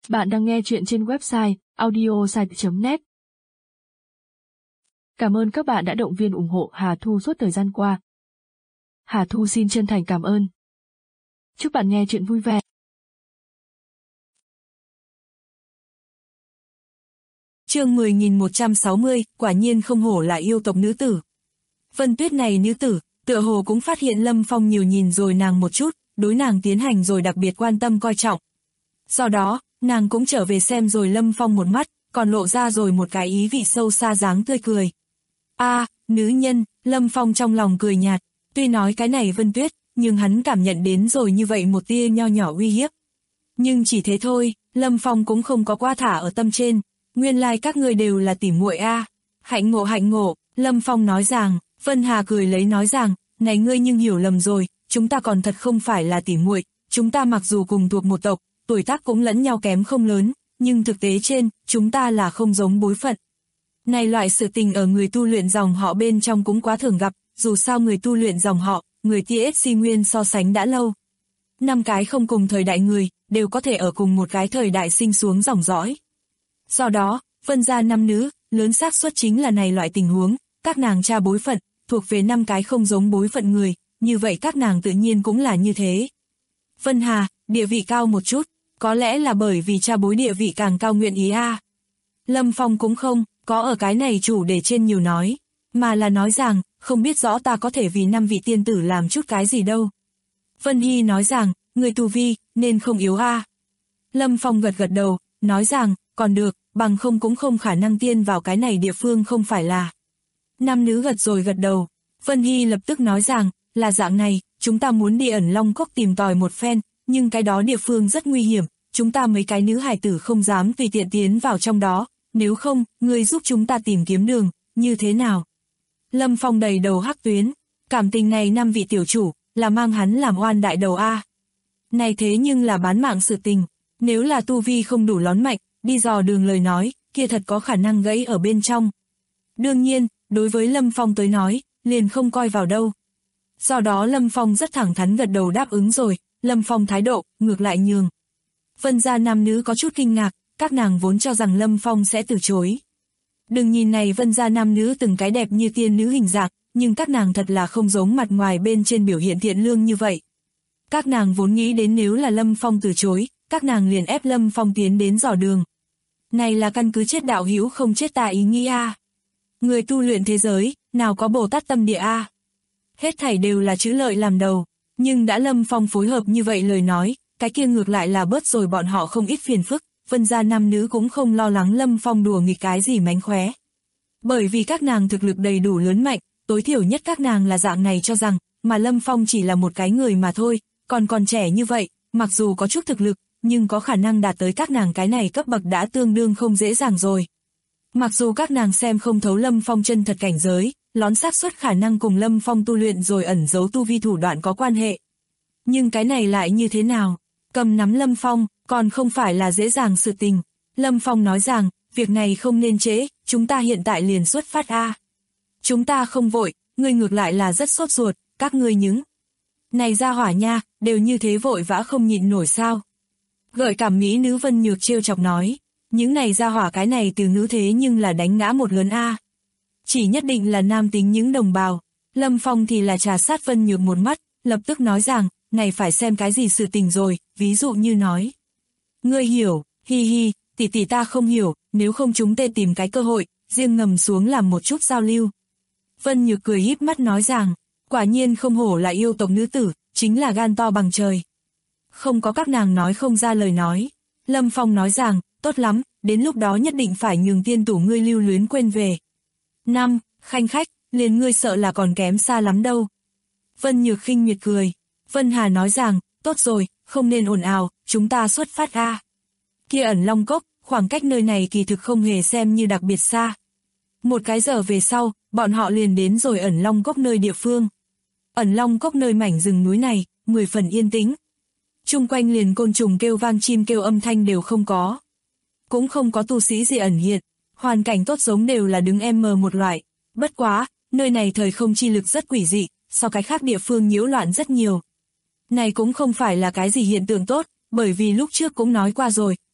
Bạn đang nghe chuyện trên website audiosite.net. Cảm ơn các bạn đã động viên ủng hộ Hà Thu suốt thời gian qua. Hà Thu xin chân thành cảm ơn. Chúc bạn nghe chuyện vui vẻ. Chương 10.160, quả nhiên không hổ là yêu tộc nữ tử. Vân Tuyết này nữ tử, tựa hồ cũng phát hiện Lâm Phong nhiều nhìn rồi nàng một chút, đối nàng tiến hành rồi đặc biệt quan tâm coi trọng. Do đó, nàng cũng trở về xem rồi Lâm Phong một mắt, còn lộ ra rồi một cái ý vị sâu xa dáng tươi cười. Nữ nhân, Lâm Phong trong lòng cười nhạt, tuy nói cái này Vân Tuyết, nhưng hắn cảm nhận đến rồi như vậy một tia nho nhỏ uy hiếp. Nhưng chỉ thế thôi, Lâm Phong cũng không có qua thả ở tâm trên, nguyên lai các ngươi đều là tỉ muội a. Hạnh ngộ, Lâm Phong nói rằng, Vân Hà cười lấy nói rằng, này ngươi nhưng hiểu lầm rồi, chúng ta còn thật không phải là tỉ muội, chúng ta mặc dù cùng thuộc một tộc, tuổi tác cũng lẫn nhau kém không lớn, nhưng thực tế trên, chúng ta là không giống bối phận. Này loại sự tình ở người tu luyện dòng họ bên trong cũng quá thường gặp, dù sao người tu luyện dòng họ, người TSC nguyên so sánh đã lâu. 5 cái không cùng thời đại người, đều có thể ở cùng một cái thời đại sinh xuống dòng dõi. Do đó, Vân gia 5 nữ, lớn xác suất chính là này loại tình huống, các nàng cha bối phận, thuộc về 5 cái không giống bối phận người, như vậy các nàng tự nhiên cũng là như thế. Vân Hà, địa vị cao một chút, có lẽ là bởi vì cha bối địa vị càng cao nguyện ý a. Lâm Phong cũng không có ở cái này chủ đề trên nhiều nói, mà là nói rằng, không biết rõ ta có thể vì 5 vị tiên tử làm chút cái gì đâu. Vân Hy nói rằng, người tu vi, nên không yếu a. Lâm Phong gật đầu, nói rằng, còn được, bằng không cũng không khả năng tiên vào cái này địa phương không phải là. 5 nữ gật đầu. Vân Hy lập tức nói rằng, là dạng này, chúng ta muốn đi ẩn Long Cốc tìm tòi một phen, nhưng cái đó địa phương rất nguy hiểm, chúng ta mấy cái nữ hài tử không dám tùy tiện tiến vào trong đó, nếu không, ngươi giúp chúng ta tìm kiếm đường, như thế nào? Lâm Phong đầy đầu hắc tuyến, cảm tình này 5 vị tiểu chủ, là mang hắn làm oan đại đầu a. Này thế nhưng là bán mạng sự tình, nếu là tu vi không đủ lón mạnh, đi dò đường lời nói, kia thật có khả năng gãy ở bên trong. Đương nhiên, đối với Lâm Phong tới nói, liền không coi vào đâu. Do đó Lâm Phong rất thẳng thắn gật đầu đáp ứng rồi, Lâm Phong thái độ, ngược lại nhường. Vân gia nam nữ có chút kinh ngạc, các nàng vốn cho rằng Lâm Phong sẽ từ chối. Đừng nhìn này Vân gia nam nữ từng cái đẹp như tiên nữ hình dạng, nhưng các nàng thật là không giống mặt ngoài bên trên biểu hiện thiện lương như vậy. Các nàng vốn nghĩ đến nếu là Lâm Phong từ chối, các nàng liền ép Lâm Phong tiến đến dò đường. Này là căn cứ chết đạo hữu không chết tà ý nghĩ a. Người tu luyện thế giới, nào có Bồ Tát tâm địa a. Hết thảy đều là chữ lợi làm đầu, nhưng đã Lâm Phong phối hợp như vậy lời nói, cái kia ngược lại là bớt rồi bọn họ không ít phiền phức, Vân gia nam nữ cũng không lo lắng Lâm Phong đùa nghịch cái gì mánh khóe. Bởi vì các nàng thực lực đầy đủ lớn mạnh, tối thiểu nhất các nàng là dạng này cho rằng, mà Lâm Phong chỉ là một cái người mà thôi, còn trẻ như vậy, mặc dù có chút thực lực, nhưng có khả năng đạt tới các nàng cái này cấp bậc đã tương đương không dễ dàng rồi. Mặc dù các nàng xem không thấu Lâm Phong chân thật cảnh giới, lón xác suất khả năng cùng Lâm Phong tu luyện rồi ẩn giấu tu vi thủ đoạn có quan hệ. Nhưng cái này lại như thế nào? Cầm nắm Lâm Phong, còn không phải là dễ dàng sự tình. Lâm Phong nói rằng, việc này không nên trễ, chúng ta hiện tại liền xuất phát a. Chúng ta không vội, ngươi ngược lại là rất sốt ruột, các ngươi những này ra hỏa nha, đều như thế vội vã không nhịn nổi sao. Gợi cảm mỹ nữ Vân Nhược trêu chọc nói, những này ra hỏa cái này từ ngữ thế nhưng là đánh ngã một lớn a. Chỉ nhất định là nam tính những đồng bào. Lâm Phong thì là trà sát Vân Nhược một mắt, lập tức nói rằng, này phải xem cái gì sự tình rồi, ví dụ như nói. Ngươi hiểu, hi, tỷ ta không hiểu, nếu không chúng ta tìm cái cơ hội, riêng ngầm xuống làm một chút giao lưu. Vân Nhược cười híp mắt nói rằng, quả nhiên không hổ là yêu tộc nữ tử, chính là gan to bằng trời. Không có các nàng nói không ra lời nói. Lâm Phong nói rằng, tốt lắm, đến lúc đó nhất định phải nhường tiên tủ ngươi lưu luyến quên về. 5. Khanh khách, liền ngươi sợ là còn kém xa lắm đâu. Vân Nhược khinh miệt cười. Vân Hà nói rằng, tốt rồi, không nên ồn ào, chúng ta xuất phát a. Kia ẩn Long Cốc, khoảng cách nơi này kỳ thực không hề xem như đặc biệt xa. Một cái giờ về sau, bọn họ liền đến rồi ẩn Long Cốc nơi địa phương. Ẩn Long Cốc nơi mảnh rừng núi này, 10 phần yên tĩnh. Chung quanh liền côn trùng kêu vang chim kêu âm thanh đều không có. Cũng không có tu sĩ gì ẩn hiện, hoàn cảnh tốt giống đều là đứng một loại. Bất quá, nơi này thời không chi lực rất quỷ dị, so cái khác địa phương nhiễu loạn rất nhiều. Này cũng không phải là cái gì hiện tượng tốt, bởi vì lúc trước cũng nói qua rồi,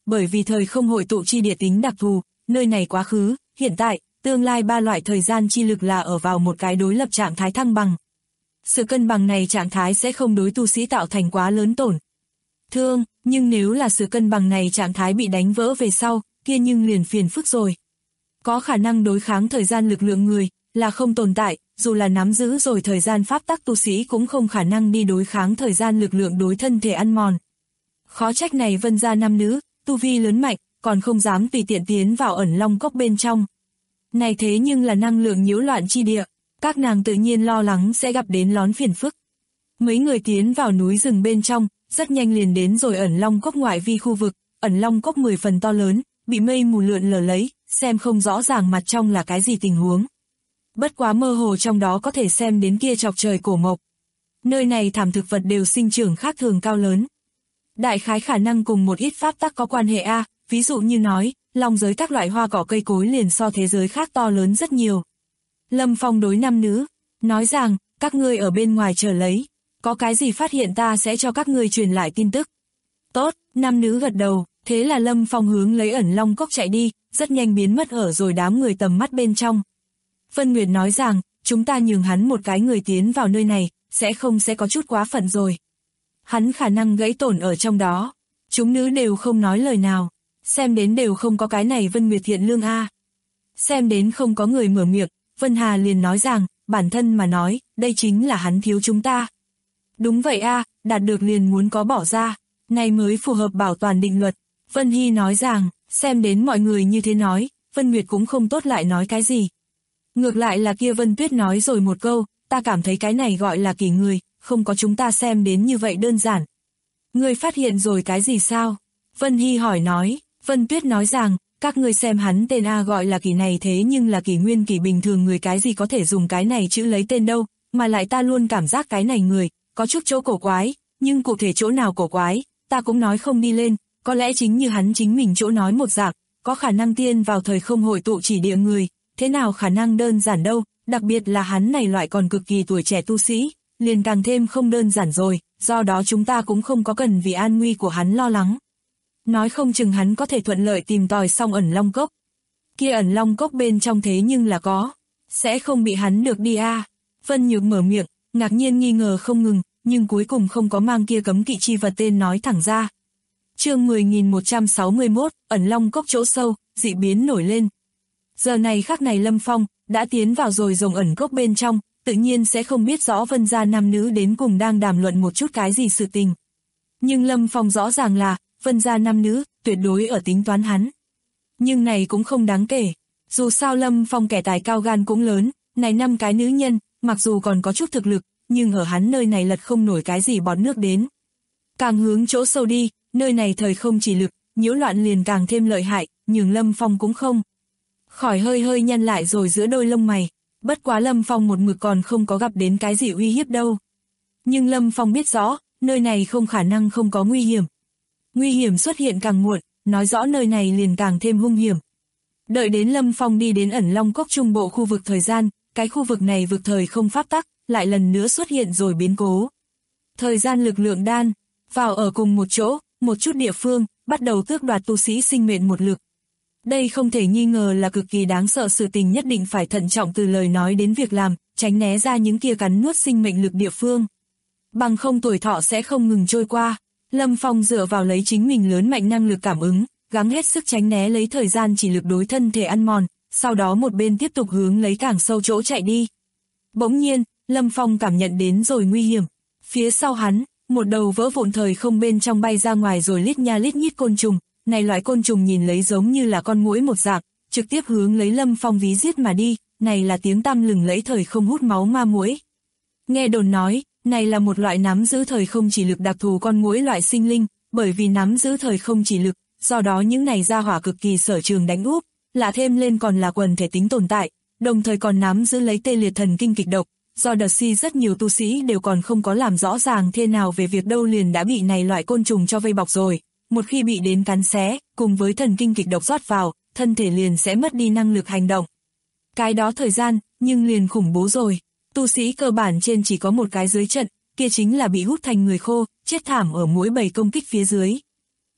bởi vì thời không hội tụ chi địa tính đặc thù, nơi này quá khứ, hiện tại, tương lai ba loại thời gian chi lực là ở vào một cái đối lập trạng thái thăng bằng. Sự cân bằng này trạng thái sẽ không đối tu sĩ tạo thành quá lớn tổn thương, nhưng nếu là sự cân bằng này trạng thái bị đánh vỡ về sau, kia nhưng liền phiền phức rồi. Có khả năng đối kháng thời gian lực lượng người, là không tồn tại, dù là nắm giữ rồi thời gian pháp tắc tu sĩ cũng không khả năng đi đối kháng thời gian lực lượng đối thân thể ăn mòn. Khó trách này Vân gia nam nữ, tu vi lớn mạnh, còn không dám tùy tiện tiến vào ẩn long cốc bên trong. Này thế nhưng là năng lượng nhiễu loạn chi địa, các nàng tự nhiên lo lắng sẽ gặp đến lón phiền phức. Mấy người tiến vào núi rừng bên trong, rất nhanh liền đến rồi ẩn long cốc ngoại vi khu vực, ẩn long cốc 10 phần to lớn, bị mây mù lượn lờ lấy, xem không rõ ràng mặt trong là cái gì tình huống. Bất quá mơ hồ trong đó có thể xem đến kia chọc trời cổ mộc. Nơi này thảm thực vật đều sinh trưởng khác thường cao lớn. Đại khái khả năng cùng một ít pháp tắc có quan hệ a, ví dụ như nói, long giới các loại hoa cỏ cây cối liền so thế giới khác to lớn rất nhiều. Lâm Phong đối nam nữ, nói rằng, các ngươi ở bên ngoài chờ lấy, có cái gì phát hiện ta sẽ cho các ngươi truyền lại tin tức. Tốt, nam nữ gật đầu, thế là Lâm Phong hướng lấy ẩn long cốc chạy đi, rất nhanh biến mất ở rồi đám người tầm mắt bên trong. Vân Nguyệt nói rằng, chúng ta nhường hắn một cái người tiến vào nơi này, sẽ có chút quá phận rồi. Hắn khả năng gãy tổn ở trong đó. Chúng nữ đều không nói lời nào, xem đến đều không có cái này Vân Nguyệt thiện lương a. Xem đến không có người mở miệng, Vân Hà liền nói rằng, bản thân mà nói, đây chính là hắn thiếu chúng ta. Đúng vậy a, đạt được liền muốn có bỏ ra, này mới phù hợp bảo toàn định luật. Vân Hy nói rằng, xem đến mọi người như thế nói, Vân Nguyệt cũng không tốt lại nói cái gì. Ngược lại là kia Vân Tuyết nói rồi một câu, ta cảm thấy cái này gọi là kỳ người, không có chúng ta xem đến như vậy đơn giản. Ngươi phát hiện rồi cái gì sao? Vân Hy hỏi nói, Vân Tuyết nói rằng, các ngươi xem hắn tên A gọi là kỳ này thế nhưng là kỳ nguyên kỳ bình thường người cái gì có thể dùng cái này chữ lấy tên đâu, mà lại ta luôn cảm giác cái này người, có chút chỗ cổ quái, nhưng cụ thể chỗ nào cổ quái, ta cũng nói không đi lên, có lẽ chính như hắn chính mình chỗ nói một dạng, có khả năng tiên vào thời không hội tụ chỉ địa người, thế nào khả năng đơn giản đâu, đặc biệt là hắn này loại còn cực kỳ tuổi trẻ tu sĩ, liền càng thêm không đơn giản rồi, do đó chúng ta cũng không có cần vì an nguy của hắn lo lắng. Nói không chừng hắn có thể thuận lợi tìm tòi xong ẩn long cốc. Kia ẩn long cốc bên trong thế nhưng là có, sẽ không bị hắn được đi a. Vân Nhược mở miệng, ngạc nhiên nghi ngờ không ngừng, nhưng cuối cùng không có mang kia cấm kỵ chi vật tên nói thẳng ra. Chương 10.161, ẩn long cốc chỗ sâu, dị biến nổi lên. Giờ này khắc này Lâm Phong đã tiến vào rồi rồng ẩn cốc bên trong, tự nhiên sẽ không biết rõ Vân gia nam nữ đến cùng đang đàm luận một chút cái gì sự tình. Nhưng Lâm Phong rõ ràng là Vân gia nam nữ tuyệt đối ở tính toán hắn. Nhưng này cũng không đáng kể, dù sao Lâm Phong kẻ tài cao gan cũng lớn, này 5 cái nữ nhân, mặc dù còn có chút thực lực, nhưng ở hắn nơi này lật không nổi cái gì bọt nước đến. Càng hướng chỗ sâu đi, nơi này thời không chỉ lực, nhiễu loạn liền càng thêm lợi hại, nhưng Lâm Phong cũng không khỏi hơi nhăn lại rồi giữa đôi lông mày. Bất quá Lâm Phong một mực còn không có gặp đến cái gì uy hiếp đâu. Nhưng Lâm Phong biết rõ, nơi này không khả năng không có nguy hiểm. Nguy hiểm xuất hiện càng muộn, nói rõ nơi này liền càng thêm hung hiểm. Đợi đến Lâm Phong đi đến ẩn long cốc trung bộ khu vực thời gian, cái khu vực này vực thời không pháp tắc, lại lần nữa xuất hiện rồi biến cố. Thời gian lực lượng đan, vào ở cùng một chỗ, một chút địa phương, bắt đầu tước đoạt tu sĩ sinh mệnh một lực. Đây không thể nghi ngờ là cực kỳ đáng sợ, sự tình nhất định phải thận trọng từ lời nói đến việc làm, tránh né ra những kia cắn nuốt sinh mệnh lực địa phương. Bằng không tuổi thọ sẽ không ngừng trôi qua. Lâm Phong dựa vào lấy chính mình lớn mạnh năng lực cảm ứng, gắng hết sức tránh né lấy thời gian chỉ lực đối thân thể ăn mòn, sau đó một bên tiếp tục hướng lấy càng sâu chỗ chạy đi. Bỗng nhiên, Lâm Phong cảm nhận đến rồi nguy hiểm. Phía sau hắn, một đầu vỡ vụn thời không bên trong bay ra ngoài rồi lít nha lít nhít côn trùng. Này loại côn trùng nhìn lấy giống như là con muỗi một dạng, trực tiếp hướng lấy Lâm Phong ví giết mà đi, này là tiếng tăm lừng lẫy thời không hút máu ma muỗi. Nghe đồn nói, này là một loại nắm giữ thời không chỉ lực đặc thù con muỗi loại sinh linh, bởi vì nắm giữ thời không chỉ lực, do đó những này ra hỏa cực kỳ sở trường đánh úp, lạ thêm lên còn là quần thể tính tồn tại, đồng thời còn nắm giữ lấy tê liệt thần kinh kịch độc, do đợt si rất nhiều tu sĩ đều còn không có làm rõ ràng thế nào về việc đâu liền đã bị này loại côn trùng cho vây bọc rồi. Một khi bị đến cắn xé, cùng với thần kinh kịch độc rót vào, thân thể liền sẽ mất đi năng lực hành động. Cái đó thời gian, nhưng liền khủng bố rồi. Tu sĩ cơ bản trên chỉ có một cái dưới trận, kia chính là bị hút thành người khô, chết thảm ở muỗi bầy công kích phía dưới.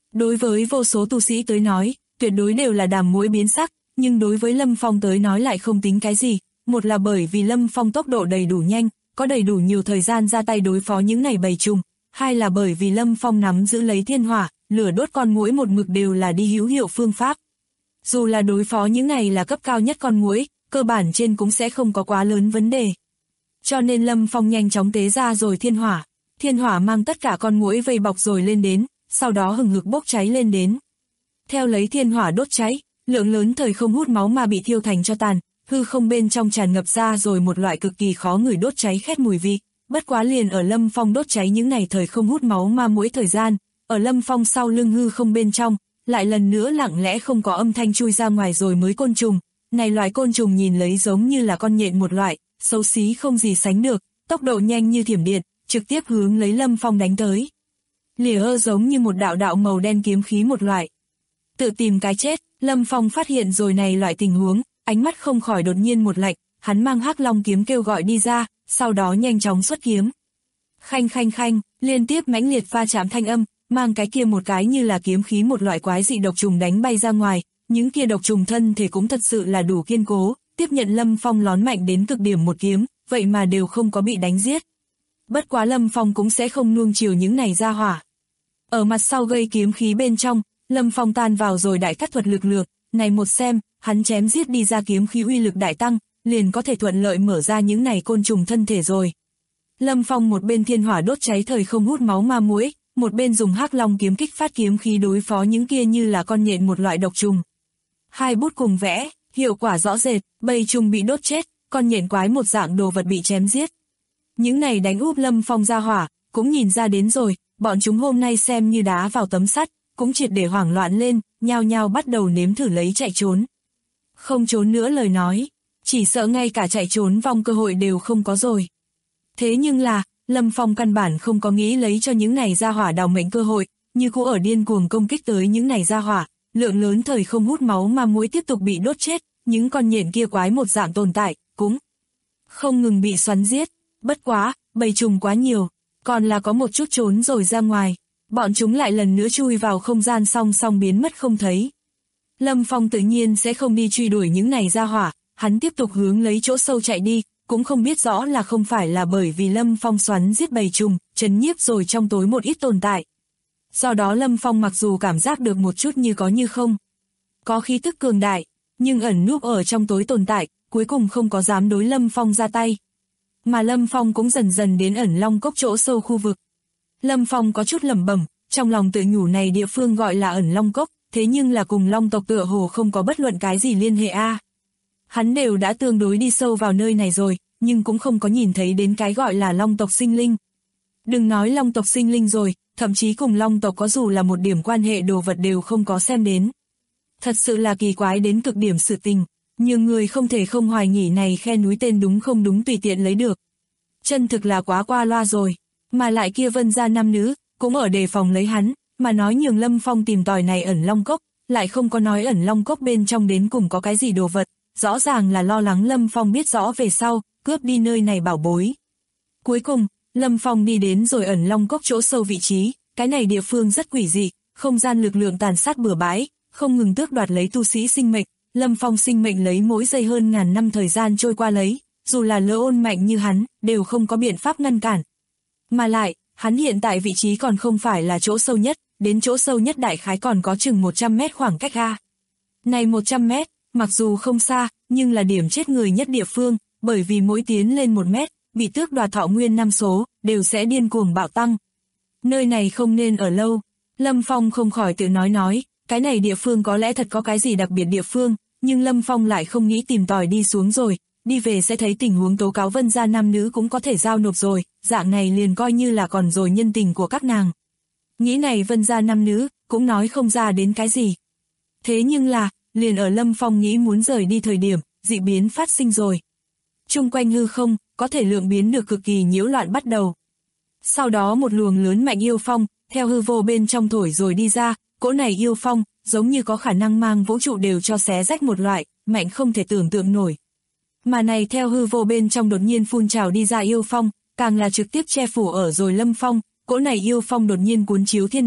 Đối với vô số tu sĩ tới nói, tuyệt đối đều là đàm muối biến sắc, nhưng đối với Lâm Phong tới nói lại không tính cái gì, một là bởi vì Lâm Phong tốc độ đầy đủ nhanh, có đầy đủ nhiều thời gian ra tay đối phó những này bầy trùng, hai là bởi vì Lâm Phong nắm giữ lấy thiên hỏa, lửa đốt con muỗi một mực đều là đi hữu hiệu phương pháp. Dù là đối phó những này là cấp cao nhất con muỗi, cơ bản trên cũng sẽ không có quá lớn vấn đề. Cho nên Lâm Phong nhanh chóng tế ra rồi thiên hỏa mang tất cả con muỗi vây bọc rồi lên đến, sau đó hừng hực bốc cháy lên đến. Theo lấy thiên hỏa đốt cháy, lượng lớn thời không hút máu mà bị thiêu thành cho tàn, hư không bên trong tràn ngập ra rồi một loại cực kỳ khó ngửi đốt cháy khét mùi vị. Bất quá liền ở Lâm Phong đốt cháy những này thời không hút máu ma mỗi thời gian, ở Lâm Phong sau lưng hư không bên trong, lại lần nữa lặng lẽ không có âm thanh chui ra ngoài rồi mới côn trùng. Này loài côn trùng nhìn lấy giống như là con nhện một loại, xấu xí không gì sánh được, tốc độ nhanh như thiểm điện, trực tiếp hướng lấy Lâm Phong đánh tới. Lìa ơ giống như một đạo đạo màu đen kiếm khí một loại. Tự tìm cái chết, Lâm Phong phát hiện rồi này loại tình huống, ánh mắt không khỏi đột nhiên một lạnh, hắn mang Hắc Long kiếm kêu gọi đi ra, sau đó nhanh chóng xuất kiếm. Khanh khanh khanh, liên tiếp mãnh liệt va chạm thanh âm, mang cái kia một cái như là kiếm khí một loại quái dị độc trùng đánh bay ra ngoài, những kia độc trùng thân thể cũng thật sự là đủ kiên cố, tiếp nhận Lâm Phong lón mạnh đến cực điểm một kiếm, vậy mà đều không có bị đánh giết. Bất quá Lâm Phong cũng sẽ không nuông chiều những này ra hỏa. Ở mặt sau gây kiếm khí bên trong, Lâm Phong tan vào rồi đại cắt thuật lực lượng, này một xem, hắn chém giết đi ra kiếm khí uy lực đại tăng, liền có thể thuận lợi mở ra những này côn trùng thân thể rồi. Lâm Phong một bên thiên hỏa đốt cháy thời không hút máu ma muỗi, một bên dùng Hắc Long kiếm kích phát kiếm khí đối phó những kia như là con nhện một loại độc trùng. Hai bút cùng vẽ, hiệu quả rõ rệt, bầy trùng bị đốt chết, con nhện quái một dạng đồ vật bị chém giết. Những này đánh úp Lâm Phong ra hỏa, cũng nhìn ra đến rồi, bọn chúng hôm nay xem như đá vào tấm sắt, cũng triệt để hoảng loạn lên, nhao nhao bắt đầu nếm thử lấy chạy trốn. Không trốn nữa lời nói, chỉ sợ ngay cả chạy trốn vòng cơ hội đều không có rồi. Thế nhưng là, Lâm Phong căn bản không có nghĩ lấy cho những này ra hỏa đào mệnh cơ hội, như cũ ở điên cuồng công kích tới những này ra hỏa, lượng lớn thời không hút máu ma muỗi tiếp tục bị đốt chết, những con nhện kia quái một dạng tồn tại, cũng không ngừng bị xoắn giết. Bất quá, bầy trùng quá nhiều, còn là có một chút trốn rồi ra ngoài, bọn chúng lại lần nữa chui vào không gian song song biến mất không thấy. Lâm Phong tự nhiên sẽ không đi truy đuổi những này ra hỏa, hắn tiếp tục hướng lấy chỗ sâu chạy đi, cũng không biết rõ là không phải là bởi vì Lâm Phong xoắn giết bầy trùng, trấn nhiếp rồi trong tối một ít tồn tại. Do đó Lâm Phong mặc dù cảm giác được một chút như có như không, có khí tức cường đại, nhưng ẩn núp ở trong tối tồn tại, cuối cùng không có dám đối Lâm Phong ra tay. Mà Lâm Phong cũng dần dần đến ẩn long cốc chỗ sâu khu vực. Lâm Phong có chút lẩm bẩm, trong lòng tự nhủ này địa phương gọi là ẩn long cốc, thế nhưng là cùng long tộc tựa hồ không có bất luận cái gì liên hệ a. Hắn đều đã tương đối đi sâu vào nơi này rồi, nhưng cũng không có nhìn thấy đến cái gọi là long tộc sinh linh. Đừng nói long tộc sinh linh rồi, thậm chí cùng long tộc có dù là một điểm quan hệ đồ vật đều không có xem đến. Thật sự là kỳ quái đến cực điểm sự tình, nhưng người không thể không hoài nghỉ này khe núi tên đúng không đúng tùy tiện lấy được. Chân thực là quá qua loa rồi, mà lại kia Vân gia nam nữ, cũng ở đề phòng lấy hắn, mà nói nhường Lâm Phong tìm tòi này ẩn long cốc, lại không có nói ẩn long cốc bên trong đến cùng có cái gì đồ vật, rõ ràng là lo lắng Lâm Phong biết rõ về sau, cướp đi nơi này bảo bối. Cuối cùng, Lâm Phong đi đến rồi ẩn long cốc chỗ sâu vị trí, cái này địa phương rất quỷ dị, không gian lực lượng tàn sát bừa bãi, không ngừng tước đoạt lấy tu sĩ sinh mệnh, Lâm Phong sinh mệnh lấy mỗi giây hơn ngàn năm thời gian trôi qua lấy, dù là lỡ ôn mạnh như hắn, đều không có biện pháp ngăn cản. Mà lại, hắn hiện tại vị trí còn không phải là chỗ sâu nhất, đến chỗ sâu nhất đại khái còn có chừng 100 mét khoảng cách ha. Này 100 mét, mặc dù không xa, nhưng là điểm chết người nhất địa phương, bởi vì mỗi tiến lên 1 mét, bị tước đoạt thọ nguyên năm số, đều sẽ điên cuồng bạo tăng. Nơi này không nên ở lâu, Lâm Phong không khỏi tự nói, cái này địa phương có lẽ thật có cái gì đặc biệt địa phương, nhưng Lâm Phong lại không nghĩ tìm tòi đi xuống rồi, đi về sẽ thấy tình huống tố cáo Vân gia nam nữ cũng có thể giao nộp rồi, dạng này liền coi như là còn rồi nhân tình của các nàng. Nghĩ này Vân gia nam nữ, cũng nói không ra đến cái gì. Thế nhưng là, liền ở Lâm Phong nghĩ muốn rời đi thời điểm, dị biến phát sinh rồi. Chung quanh hư không, có thể lượng biến được cực kỳ nhiễu loạn bắt đầu. Sau đó một luồng lớn mạnh yêu phong, theo hư vô bên trong thổi rồi đi ra, cỗ này yêu phong, giống như có khả năng mang vũ trụ đều cho xé rách một loại, mạnh không thể tưởng tượng nổi. Mà này theo hư vô bên trong đột nhiên phun trào đi ra yêu phong, càng là trực tiếp che phủ ở rồi Lâm Phong, cỗ này yêu phong đột nhiên cuốn chiếu thiên địa,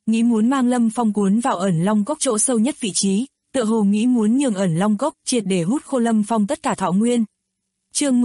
nghĩ muốn mang Lâm Phong cuốn vào ẩn long cốc chỗ sâu nhất vị trí, tựa hồ nghĩ muốn nhường ẩn long cốc triệt để hút khô Lâm Phong tất cả thọ nguyên. Chương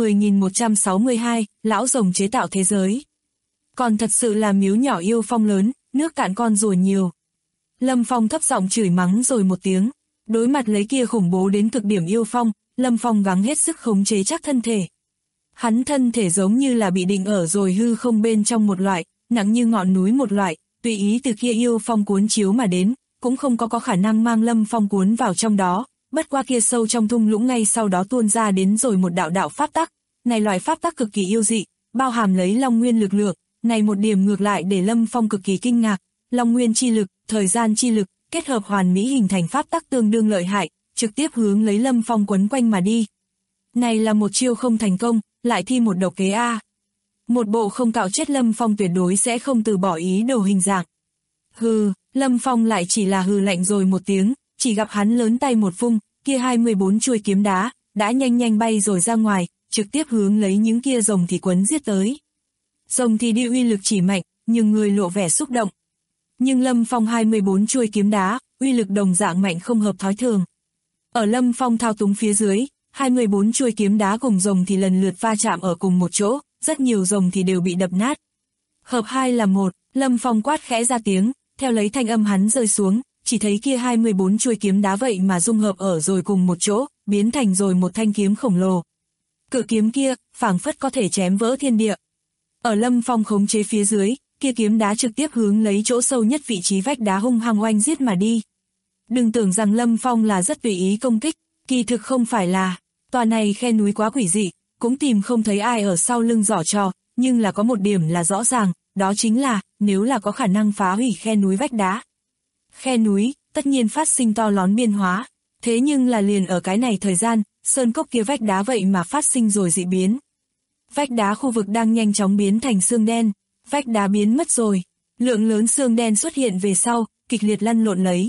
10.162, lão rồng chế tạo thế giới. Còn thật sự là miếu nhỏ yêu phong lớn, nước cạn con rùa nhiều. Lâm Phong thấp giọng chửi mắng rồi một tiếng. Đối mặt lấy kia khủng bố đến cực điểm yêu phong, Lâm Phong gắng hết sức khống chế chắc thân thể. Hắn thân thể giống như là bị định ở rồi hư không bên trong một loại, nặng như ngọn núi một loại, tùy ý từ kia yêu phong cuốn chiếu mà đến, cũng không có khả năng mang Lâm Phong cuốn vào trong đó, bất qua kia sâu trong thung lũng ngay sau đó tuôn ra đến rồi một đạo đạo pháp tắc. Này loại pháp tắc cực kỳ yêu dị, bao hàm lấy long nguyên lực lượng, này một điểm ngược lại để Lâm Phong cực kỳ kinh ngạc, long nguyên chi lực, thời gian chi lực, kết hợp hoàn mỹ hình thành pháp tắc tương đương lợi hại, trực tiếp hướng lấy Lâm Phong quấn quanh mà đi. Này là một chiêu không thành công, lại thi một độc kế a. Một bộ không cạo chết Lâm Phong tuyệt đối sẽ không từ bỏ ý đồ hình dạng. Hừ, Lâm Phong lại chỉ là hừ lạnh rồi một tiếng, chỉ gặp hắn lớn tay một vung, kia 24 chuôi kiếm đá, đã nhanh nhanh bay rồi ra ngoài, trực tiếp hướng lấy những kia rồng thì quấn giết tới. Rồng thì đi uy lực chỉ mạnh, nhưng người lộ vẻ xúc động. Nhưng Lâm Phong 24 chuôi kiếm đá, uy lực đồng dạng mạnh không hợp thói thường. Ở Lâm Phong thao túng phía dưới, 24 chuôi kiếm đá cùng rồng thì lần lượt va chạm ở cùng một chỗ, rất nhiều rồng thì đều bị đập nát. Hợp hai là một, Lâm Phong quát khẽ ra tiếng, theo lấy thanh âm hắn rơi xuống, chỉ thấy kia 24 chuôi kiếm đá vậy mà dung hợp ở rồi cùng một chỗ, biến thành rồi một thanh kiếm khổng lồ. Cự kiếm kia, phảng phất có thể chém vỡ thiên địa. Ở Lâm Phong khống chế phía dưới, kia kiếm đá trực tiếp hướng lấy chỗ sâu nhất vị trí vách đá hung hăng oanh giết mà đi. Đừng tưởng rằng Lâm Phong là rất tùy ý công kích, kỳ thực không phải là, tòa này khe núi quá quỷ dị, cũng tìm không thấy ai ở sau lưng giở trò, nhưng là có một điểm là rõ ràng, đó chính là, nếu là có khả năng phá hủy khe núi vách đá. Khe núi, tất nhiên phát sinh to lớn biến hóa, thế nhưng là liền ở cái này thời gian, sơn cốc kia vách đá vậy mà phát sinh rồi dị biến. Vách đá khu vực đang nhanh chóng biến thành xương đen, vách đá biến mất rồi, lượng lớn xương đen xuất hiện về sau, kịch liệt lăn lộn lấy.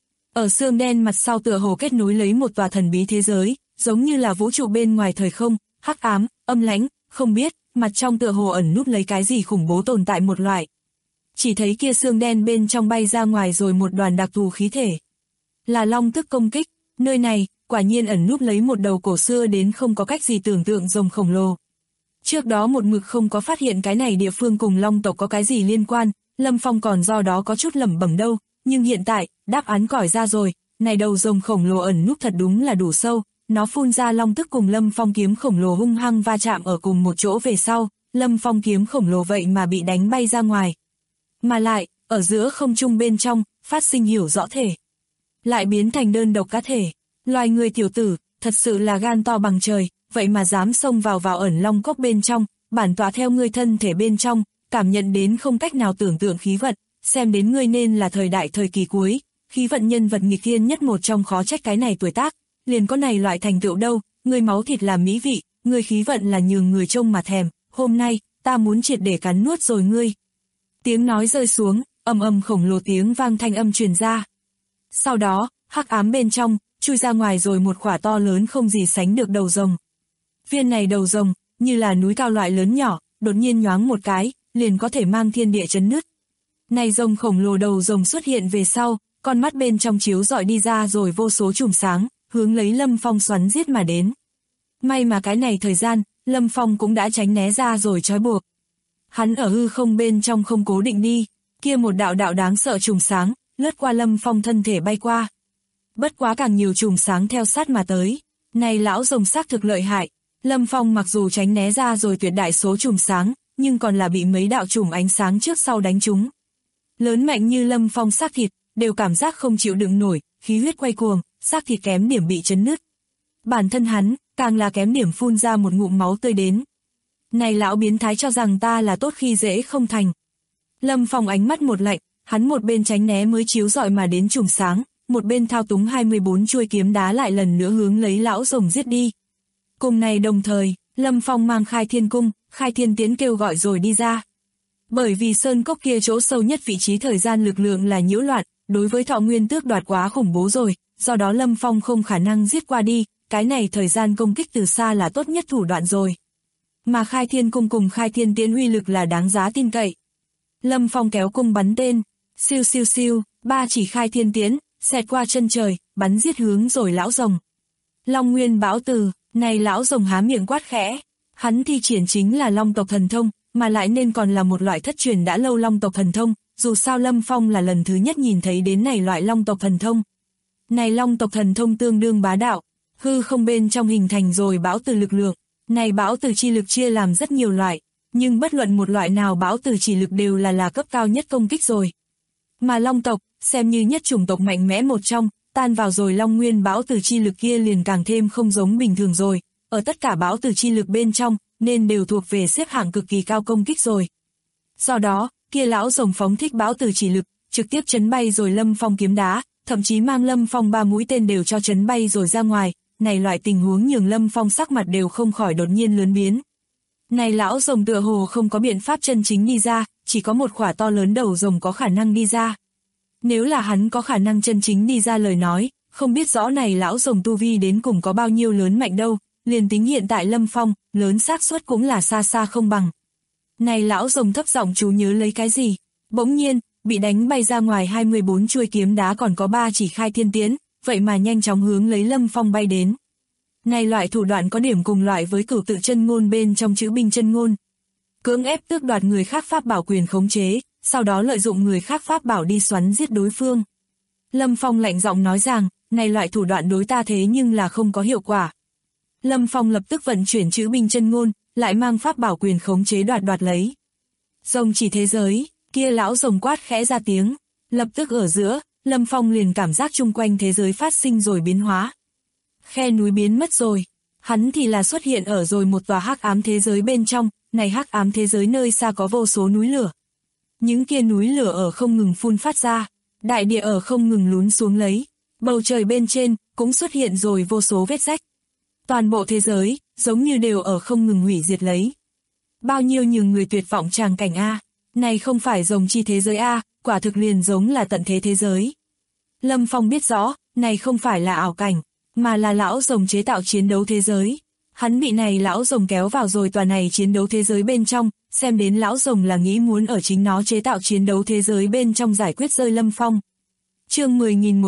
Ở xương đen mặt sau tựa hồ kết nối lấy một tòa thần bí thế giới, giống như là vũ trụ bên ngoài thời không, hắc ám, âm lãnh, không biết, mặt trong tựa hồ ẩn núp lấy cái gì khủng bố tồn tại một loại. Chỉ thấy kia xương đen bên trong bay ra ngoài rồi một đoàn đặc thù khí thể. Là long tức công kích, nơi này, quả nhiên ẩn núp lấy một đầu cổ xưa đến không có cách gì tưởng tượng rồng khổng lồ. Trước đó một mực không có phát hiện cái này địa phương cùng long tộc có cái gì liên quan, Lâm Phong còn do đó có chút lẩm bẩm đâu, nhưng hiện tại, đáp án cỏi ra rồi, này đầu rồng khổng lồ ẩn núp thật đúng là đủ sâu, nó phun ra long tức cùng Lâm Phong kiếm khổng lồ hung hăng va chạm ở cùng một chỗ về sau, Lâm Phong kiếm khổng lồ vậy mà bị đánh bay ra ngoài. Mà lại, ở giữa không trung bên trong, phát sinh hiểu rõ thể. Lại biến thành đơn độc cá thể, loài người tiểu tử, thật sự là gan to bằng trời, vậy mà dám xông vào ẩn long cốc bên trong, bản tọa theo ngươi thân thể bên trong, cảm nhận đến không cách nào tưởng tượng khí vận, xem đến ngươi nên là thời đại thời kỳ cuối, khí vận nhân vật nghịch thiên nhất một trong, khó trách cái này tuổi tác, liền có này loại thành tựu đâu, ngươi máu thịt là mỹ vị, ngươi khí vận là nhường người trông mà thèm, hôm nay, ta muốn triệt để cắn nuốt rồi ngươi. Tiếng nói rơi xuống, ầm ầm khổng lồ tiếng vang thanh âm truyền ra. Sau đó, hắc ám bên trong, chui ra ngoài rồi một quả to lớn không gì sánh được đầu rồng. Viên này đầu rồng, như là núi cao loại lớn nhỏ, đột nhiên nhoáng một cái, liền có thể mang thiên địa chấn nứt. Này rồng khổng lồ đầu rồng xuất hiện về sau, con mắt bên trong chiếu rọi đi ra rồi vô số chùm sáng, hướng lấy Lâm Phong xoắn giết mà đến. May mà cái này thời gian, Lâm Phong cũng đã tránh né ra rồi trói buộc. Hắn ở hư không bên trong không cố định đi, kia một đạo đạo đáng sợ chùm sáng, lướt qua Lâm Phong thân thể bay qua. Bất quá càng nhiều chùm sáng theo sát mà tới, này lão rồng xác thực lợi hại. Lâm Phong mặc dù tránh né ra rồi tuyệt đại số chùm sáng, nhưng còn là bị mấy đạo chùm ánh sáng trước sau đánh trúng. Lớn mạnh như Lâm Phong xác thịt, đều cảm giác không chịu đựng nổi, khí huyết quay cuồng, xác thịt kém điểm bị chấn nứt. Bản thân hắn, càng là kém điểm phun ra một ngụm máu tươi đến. Này lão biến thái cho rằng ta là tốt khi dễ không thành. Lâm Phong ánh mắt một lạnh, hắn một bên tránh né mới chiếu rọi mà đến chùm sáng, một bên thao túng 24 chuôi kiếm đá lại lần nữa hướng lấy lão rồng giết đi. Cùng này đồng thời, Lâm Phong mang khai thiên cung, khai thiên tiến kêu gọi rồi đi ra. Bởi vì sơn cốc kia chỗ sâu nhất vị trí thời gian lực lượng là nhiễu loạn, đối với thọ nguyên tước đoạt quá khủng bố rồi, do đó Lâm Phong không khả năng giết qua đi, cái này thời gian công kích từ xa là tốt nhất thủ đoạn rồi. Mà khai thiên cung cùng khai thiên tiến uy lực là đáng giá tin cậy. Lâm Phong kéo cung bắn tên, Siêu siêu siêu, ba chỉ khai thiên tiễn, xẹt qua chân trời, bắn giết hướng rồi lão rồng. Long Nguyên Bão Từ, này lão rồng há miệng quát khẽ. Hắn thi triển chính là long tộc thần thông, mà lại nên còn là một loại thất truyền đã lâu long tộc thần thông, dù sao Lâm Phong là lần thứ nhất nhìn thấy đến này loại long tộc thần thông. Này long tộc thần thông tương đương bá đạo, hư không bên trong hình thành rồi bão từ lực lượng. Này bão từ chi lực chia làm rất nhiều loại, nhưng bất luận một loại nào bão từ chỉ lực đều là cấp cao nhất công kích rồi. Mà long tộc, xem như nhất chủng tộc mạnh mẽ một trong, tan vào rồi Long Nguyên bão từ chi lực kia liền càng thêm không giống bình thường rồi. Ở tất cả bão từ chi lực bên trong, nên đều thuộc về xếp hạng cực kỳ cao công kích rồi. Do đó, kia lão rồng phóng thích bão từ chỉ lực, trực tiếp chấn bay rồi Lâm Phong kiếm đá, thậm chí mang Lâm Phong 3 mũi tên đều cho chấn bay rồi ra ngoài. Này loại tình huống nhường Lâm Phong sắc mặt đều không khỏi đột nhiên lớn biến. Này lão rồng tựa hồ không có biện pháp chân chính đi ra, chỉ có một khỏa to lớn đầu rồng có khả năng đi ra. Nếu là hắn có khả năng chân chính đi ra lời nói, không biết rõ này lão rồng tu vi đến cùng có bao nhiêu lớn mạnh đâu, liền tính hiện tại Lâm Phong, lớn xác suất cũng là xa xa không bằng. Này lão rồng thấp giọng chú nhớ lấy cái gì? Bỗng nhiên, bị đánh bay ra ngoài 24 chuôi kiếm đá còn có 3 chỉ khai thiên tiễn, vậy mà nhanh chóng hướng lấy Lâm Phong bay đến. Này loại thủ đoạn có điểm cùng loại với cửu tự chân ngôn bên trong chữ binh chân ngôn. Cưỡng ép tước đoạt người khác pháp bảo quyền khống chế, sau đó lợi dụng người khác pháp bảo đi xoắn giết đối phương. Lâm Phong lạnh giọng nói rằng, này loại thủ đoạn đối ta thế nhưng là không có hiệu quả. Lâm Phong lập tức vận chuyển chữ binh chân ngôn, lại mang pháp bảo quyền khống chế đoạt lấy. Rồng chỉ thế giới, kia lão rồng quát khẽ ra tiếng, lập tức ở giữa, Lâm Phong liền cảm giác chung quanh thế giới phát sinh rồi biến hóa. Khe núi biến mất rồi, hắn thì là xuất hiện ở rồi một tòa hắc ám thế giới bên trong, này hắc ám thế giới nơi xa có vô số núi lửa. Những kia núi lửa ở không ngừng phun phát ra, đại địa ở không ngừng lún xuống lấy, bầu trời bên trên cũng xuất hiện rồi vô số vết rách. Toàn bộ thế giới, giống như đều ở không ngừng hủy diệt lấy. Bao nhiêu nhường người tuyệt vọng tràng cảnh A, này không phải rồng chi thế giới A, quả thực liền giống là tận thế thế giới. Lâm Phong biết rõ, này không phải là ảo cảnh, mà là lão rồng chế tạo chiến đấu thế giới. Hắn bị này lão rồng kéo vào rồi tòa này chiến đấu thế giới bên trong, xem đến lão rồng là nghĩ muốn ở chính nó chế tạo chiến đấu thế giới bên trong giải quyết rơi Lâm Phong. Chương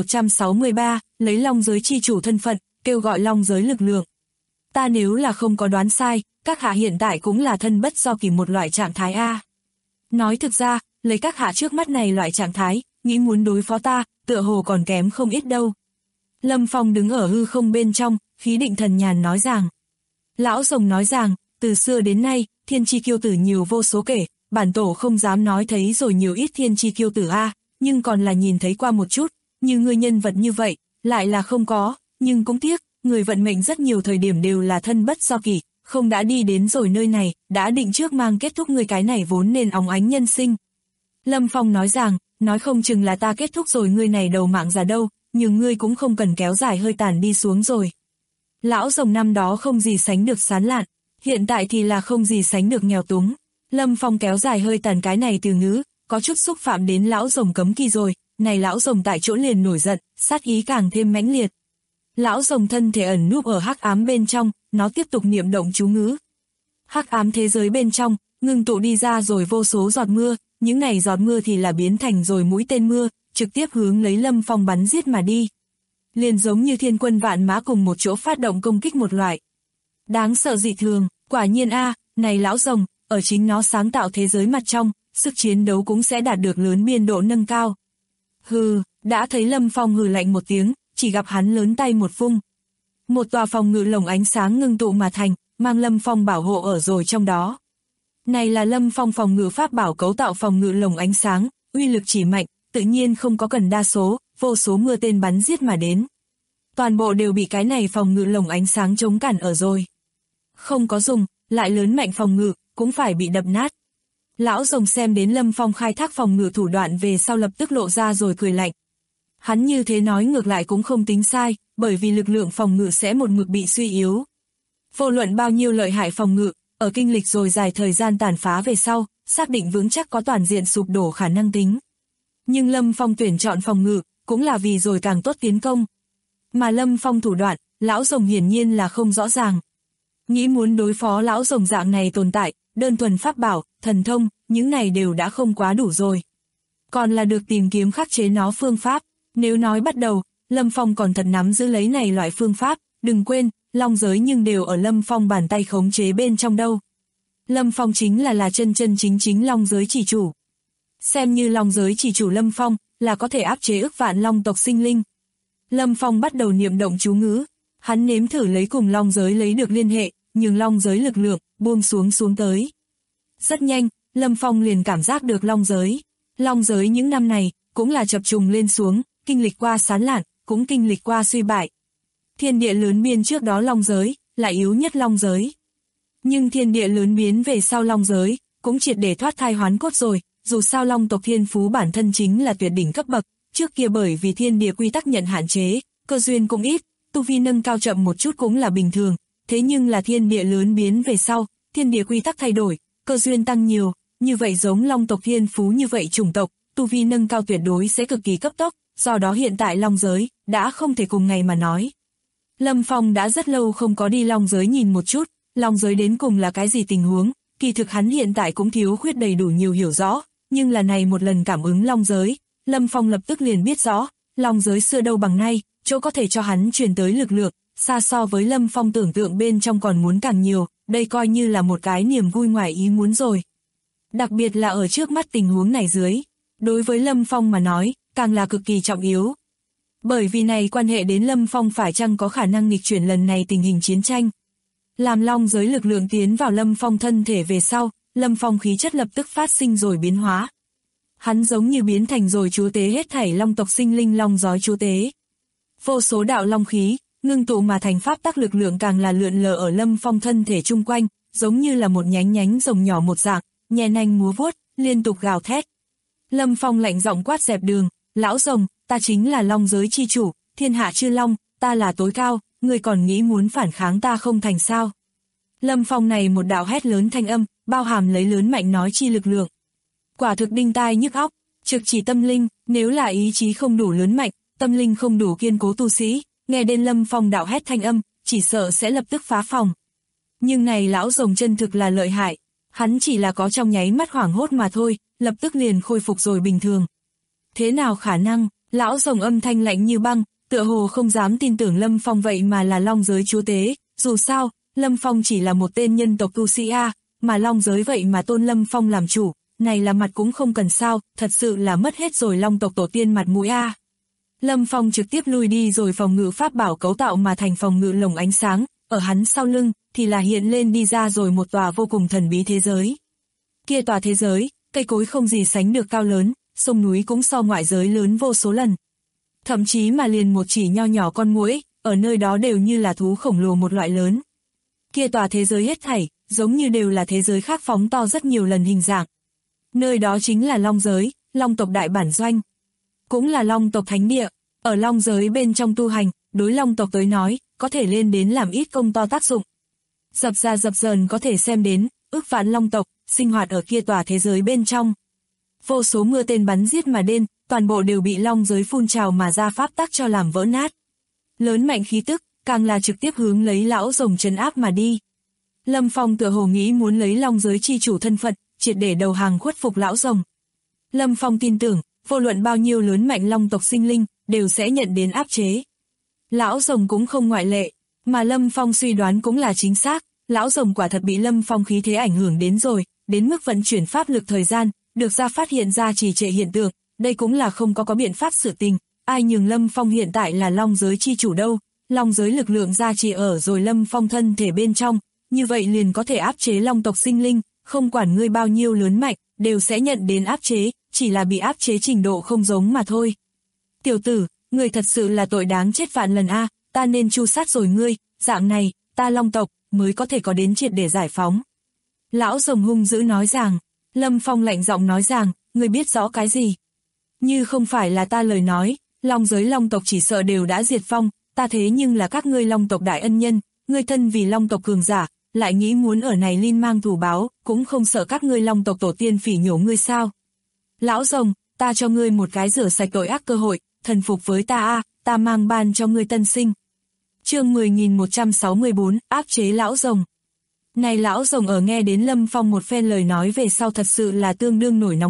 10.163, lấy long giới chi chủ thân phận, kêu gọi long giới lực lượng. Ta nếu là không có đoán sai, các hạ hiện tại cũng là thân bất do kỷ một loại trạng thái A. Nói thực ra, lấy các hạ trước mắt này loại trạng thái, nghĩ muốn đối phó ta, tựa hồ còn kém không ít đâu. Lâm Phong đứng ở hư không bên trong, khí định thần nhàn nói rằng. Lão rồng nói rằng, từ xưa đến nay, thiên chi kiêu tử nhiều vô số kể, bản tổ không dám nói thấy rồi nhiều ít thiên chi kiêu tử A, nhưng còn là nhìn thấy qua một chút, như người nhân vật như vậy, lại là không có, nhưng cũng tiếc, người vận mệnh rất nhiều thời điểm đều là thân bất do kỷ, không đã đi đến rồi nơi này, đã định trước mang kết thúc người cái này vốn nên óng ánh nhân sinh. Lâm Phong nói rằng, nói không chừng là ta kết thúc rồi ngươi này đầu mạng già đâu, nhưng ngươi cũng không cần kéo dài hơi tàn đi xuống rồi. Lão rồng năm đó không gì sánh được sán lạn, hiện tại thì là không gì sánh được nghèo túng. Lâm Phong kéo dài hơi tàn cái này từ ngữ, có chút xúc phạm đến lão rồng cấm kỳ rồi, này lão rồng tại chỗ liền nổi giận, sát ý càng thêm mãnh liệt. Lão rồng thân thể ẩn núp ở hắc ám bên trong, nó tiếp tục niệm động chú ngữ. Hắc ám thế giới bên trong, ngưng tụ đi ra rồi vô số giọt mưa, những này giọt mưa thì là biến thành rồi mũi tên mưa, trực tiếp hướng lấy Lâm Phong bắn giết mà đi. Liền giống như thiên quân vạn mã cùng một chỗ phát động công kích một loại. Đáng sợ dị thường, quả nhiên a, này lão rồng, ở chính nó sáng tạo thế giới mặt trong, sức chiến đấu cũng sẽ đạt được lớn biên độ nâng cao. Hừ, đã thấy Lâm Phong hừ lạnh một tiếng, chỉ gặp hắn lớn tay một vung. Một tòa phòng ngự lồng ánh sáng ngưng tụ mà thành, mang Lâm Phong bảo hộ ở rồi trong đó. Này là Lâm Phong phòng ngự pháp bảo cấu tạo phòng ngự lồng ánh sáng, uy lực chỉ mạnh, tự nhiên không có cần đa số, vô số mưa tên bắn giết mà đến. Toàn bộ đều bị cái này phòng ngự lồng ánh sáng chống cản ở rồi. Không có dùng, lại lớn mạnh phòng ngự, cũng phải bị đập nát. Lão rồng xem đến Lâm Phong khai thác phòng ngự thủ đoạn về sau lập tức lộ ra rồi cười lạnh. Hắn như thế nói ngược lại cũng không tính sai, bởi vì lực lượng phòng ngự sẽ một mực bị suy yếu. Vô luận bao nhiêu lợi hại phòng ngự, ở kinh lịch rồi dài thời gian tàn phá về sau, xác định vững chắc có toàn diện sụp đổ khả năng tính. Nhưng Lâm Phong tuyển chọn phòng ngự, cũng là vì rồi càng tốt tiến công. Mà Lâm Phong thủ đoạn, lão rồng hiển nhiên là không rõ ràng. Nghĩ muốn đối phó lão rồng dạng này tồn tại, đơn thuần pháp bảo, thần thông, những này đều đã không quá đủ rồi. còn là được tìm kiếm khắc chế nó phương pháp. Nếu nói bắt đầu, Lâm Phong còn thật nắm giữ lấy này loại phương pháp, đừng quên, long giới nhưng đều ở Lâm Phong bàn tay khống chế bên trong đâu. Lâm Phong chính là chân chân chính long giới chỉ chủ. Xem như long giới chỉ chủ Lâm Phong, là có thể áp chế ức vạn long tộc sinh linh. Lâm Phong bắt đầu niệm động chú ngữ, hắn nếm thử lấy cùng long giới lấy được liên hệ, nhưng long giới lực lượng, buông xuống tới. Rất nhanh, Lâm Phong liền cảm giác được long giới những năm này, cũng là chập trùng lên xuống, kinh lịch qua sán lạn, cũng kinh lịch qua suy bại. Thiên địa lớn biên trước đó long giới, là yếu nhất long giới. Nhưng thiên địa lớn biến về sau long giới, cũng triệt để thoát thai hoán cốt rồi, dù sao long tộc thiên phú bản thân chính là tuyệt đỉnh cấp bậc, trước kia bởi vì thiên địa quy tắc nhận hạn chế, cơ duyên cũng ít, tu vi nâng cao chậm một chút cũng là bình thường, thế nhưng là thiên địa lớn biến về sau, thiên địa quy tắc thay đổi, cơ duyên tăng nhiều, như vậy giống long tộc thiên phú như vậy chủng tộc, tu vi nâng cao tuyệt đối sẽ cực kỳ cấp tốc, do đó hiện tại long giới, đã không thể cùng ngày mà nói. Lâm Phong đã rất lâu không có đi long giới nhìn một chút, long giới đến cùng là cái gì tình huống, kỳ thực hắn hiện tại cũng thiếu khuyết đầy đủ nhiều hiểu rõ, nhưng là này một lần cảm ứng long giới, Lâm Phong lập tức liền biết rõ, long giới xưa đâu bằng nay, chỗ có thể cho hắn truyền tới lực lượng, xa so với Lâm Phong tưởng tượng bên trong còn muốn càng nhiều, đây coi như là một cái niềm vui ngoài ý muốn rồi. Đặc biệt là ở trước mắt tình huống này dưới, đối với Lâm Phong mà nói, càng là cực kỳ trọng yếu. Bởi vì này quan hệ đến Lâm Phong phải chăng có khả năng nghịch chuyển lần này tình hình chiến tranh. Làm long giới lực lượng tiến vào Lâm Phong thân thể về sau, Lâm Phong khí chất lập tức phát sinh rồi biến hóa. Hắn giống như biến thành rồi chúa tế hết thảy long tộc sinh linh long giói chúa tế. Vô số đạo long khí, ngưng tụ mà thành pháp tắc lực lượng càng là lượn lờ ở Lâm Phong thân thể chung quanh, giống như là một nhánh rồng nhỏ một dạng, nhẹ nanh múa vuốt, liên tục gào thét. Lâm Phong lạnh giọng quát dẹp đường, lão rồng, ta chính là long giới chi chủ, thiên hạ chư long, ta là tối cao, ngươi còn nghĩ muốn phản kháng ta không thành sao. Lâm Phong này một đạo hét lớn thanh âm, bao hàm lấy lớn mạnh nói chi lực lượng. Quả thực đinh tai nhức óc, trực chỉ tâm linh, nếu là ý chí không đủ lớn mạnh, tâm linh không đủ kiên cố tu sĩ, nghe đến Lâm Phong đạo hét thanh âm, chỉ sợ sẽ lập tức phá phòng. Nhưng này lão rồng chân thực là lợi hại, hắn chỉ là có trong nháy mắt hoảng hốt mà thôi, lập tức liền khôi phục rồi bình thường. Thế nào khả năng, lão rồng âm thanh lạnh như băng, tựa hồ không dám tin tưởng Lâm Phong vậy mà là long giới chúa tế, dù sao, Lâm Phong chỉ là một tên nhân tộc tu sĩ A, mà long giới vậy mà tôn Lâm Phong làm chủ, này là mặt cũng không cần sao, thật sự là mất hết rồi long tộc tổ tiên mặt mũi A. Lâm Phong trực tiếp lui đi rồi phòng ngự pháp bảo cấu tạo mà thành phòng ngự lồng ánh sáng, ở hắn sau lưng, thì là hiện lên đi ra rồi một tòa vô cùng thần bí thế giới. Kia tòa thế giới, cây cối không gì sánh được cao lớn, sông núi cũng so ngoại giới lớn vô số lần. Thậm chí mà liền một chỉ nho nhỏ con muỗi, ở nơi đó đều như là thú khổng lồ một loại lớn. Kia tòa thế giới hết thảy, giống như đều là thế giới khác phóng to rất nhiều lần hình dạng. Nơi đó chính là long giới, long tộc đại bản doanh. Cũng là long tộc thánh địa, ở long giới bên trong tu hành, đối long tộc tới nói, có thể lên đến làm ít công to tác dụng. Dập ra dập dờn có thể xem đến, ước vạn long tộc, sinh hoạt ở kia tòa thế giới bên trong. Vô số mưa tên bắn giết mà đen, toàn bộ đều bị long giới phun trào mà ra pháp tắc cho làm vỡ nát. Lớn mạnh khí tức, càng là trực tiếp hướng lấy lão rồng trấn áp mà đi. Lâm Phong tựa hồ nghĩ muốn lấy long giới chi chủ thân phận, triệt để đầu hàng khuất phục lão rồng. Lâm Phong tin tưởng, vô luận bao nhiêu lớn mạnh long tộc sinh linh, đều sẽ nhận đến áp chế. Lão rồng cũng không ngoại lệ, mà Lâm Phong suy đoán cũng là chính xác, lão rồng quả thật bị Lâm Phong khí thế ảnh hưởng đến rồi, đến mức vận chuyển pháp lực thời gian, được ra phát hiện ra trì trệ hiện tượng, đây cũng là không có biện pháp sự tình, ai nhường Lâm Phong hiện tại là long giới chi chủ đâu, long giới lực lượng ra trì ở rồi Lâm Phong thân thể bên trong, như vậy liền có thể áp chế long tộc sinh linh, không quản ngươi bao nhiêu lớn mạnh, đều sẽ nhận đến áp chế, chỉ là bị áp chế trình độ không giống mà thôi. Tiểu tử, ngươi thật sự là tội đáng chết vạn lần a, ta nên tru sát rồi ngươi, dạng này, ta long tộc, mới có thể có đến triệt để giải phóng. Lão rồng hung dữ nói rằng, Lâm Phong lạnh giọng nói rằng, ngươi biết rõ cái gì? Như không phải là ta lời nói, long giới long tộc chỉ sợ đều đã diệt vong, ta thế nhưng là các ngươi long tộc đại ân nhân, ngươi thân vì long tộc cường giả, lại nghĩ muốn ở này liên mang thù báo, cũng không sợ các ngươi long tộc tổ tiên phỉ nhổ ngươi sao? Lão rồng, ta cho ngươi một cái rửa sạch tội ác cơ hội, thần phục với ta a, ta mang ban cho ngươi tân sinh. Chương 10.164, áp chế lão rồng. Này lão rồng ở nghe đến Lâm Phong một phen lời nói về sau thật sự là tương đương nổi nóng a,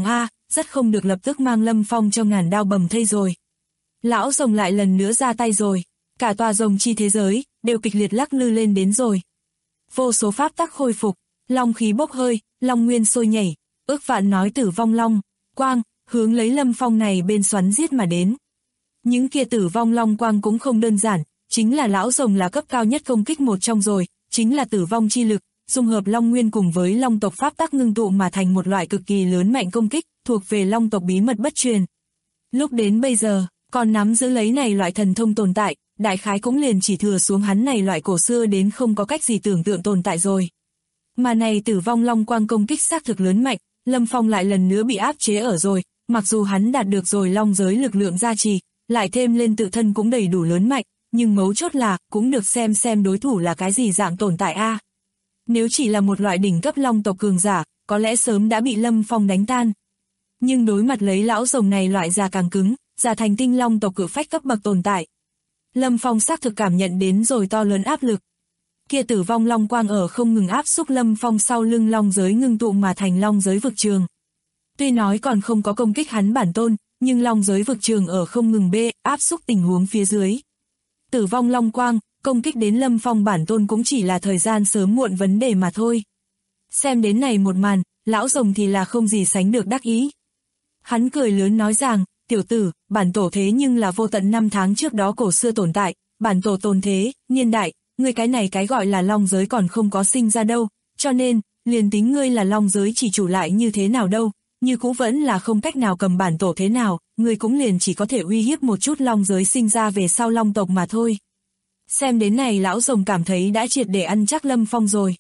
rất không được lập tức mang Lâm Phong cho ngàn đao bầm thây rồi. Lão rồng lại lần nữa ra tay rồi, cả tòa rồng chi thế giới đều kịch liệt lắc lư lên đến rồi. Vô số pháp tắc khôi phục, long khí bốc hơi, long nguyên sôi nhảy, ước vạn nói tử vong long quang hướng lấy Lâm Phong này bên xoắn giết mà đến. Những kia tử vong long quang cũng không đơn giản, chính là lão rồng là cấp cao nhất công kích một trong rồi, chính là tử vong chi lực, dung hợp long nguyên cùng với long tộc pháp tắc ngưng tụ mà thành một loại cực kỳ lớn mạnh công kích, thuộc về long tộc bí mật bất truyền. Lúc đến bây giờ, còn nắm giữ lấy này loại thần thông tồn tại, đại khái cũng liền chỉ thừa xuống hắn này loại cổ xưa đến không có cách gì tưởng tượng tồn tại rồi. Mà này tử vong long quang công kích xác thực lớn mạnh, Lâm Phong lại lần nữa bị áp chế ở rồi, mặc dù hắn đạt được rồi long giới lực lượng gia trì, lại thêm lên tự thân cũng đầy đủ lớn mạnh, nhưng mấu chốt là cũng được xem đối thủ là cái gì dạng tồn tại a. Nếu chỉ là một loại đỉnh cấp long tộc cường giả, có lẽ sớm đã bị Lâm Phong đánh tan. Nhưng đối mặt lấy lão rồng này loại già càng cứng, già thành tinh long tộc cự phách cấp bậc tồn tại, Lâm Phong xác thực cảm nhận đến rồi to lớn áp lực. Kia tử vong long quang ở không ngừng áp xúc Lâm Phong sau lưng long giới ngưng tụ mà thành long giới vực trường. Tuy nói còn không có công kích hắn bản tôn, nhưng long giới vực trường ở không ngừng áp xúc tình huống phía dưới. Tử vong long quang, công kích đến Lâm Phong bản tôn cũng chỉ là thời gian sớm muộn vấn đề mà thôi. Xem đến này một màn, lão rồng thì là không gì sánh được đắc ý. Hắn cười lớn nói rằng, tiểu tử, bản tổ thế nhưng là vô tận năm tháng trước đó cổ xưa tồn tại, bản tổ tồn thế, niên đại, ngươi cái này cái gọi là long giới còn không có sinh ra đâu, cho nên, liền tính ngươi là long giới chỉ chủ lại như thế nào đâu, như cũng vẫn là không cách nào cầm bản tổ thế nào, ngươi cũng liền chỉ có thể uy hiếp một chút long giới sinh ra về sau long tộc mà thôi. Xem đến này lão rồng cảm thấy đã triệt để ăn chắc Lâm Phong rồi.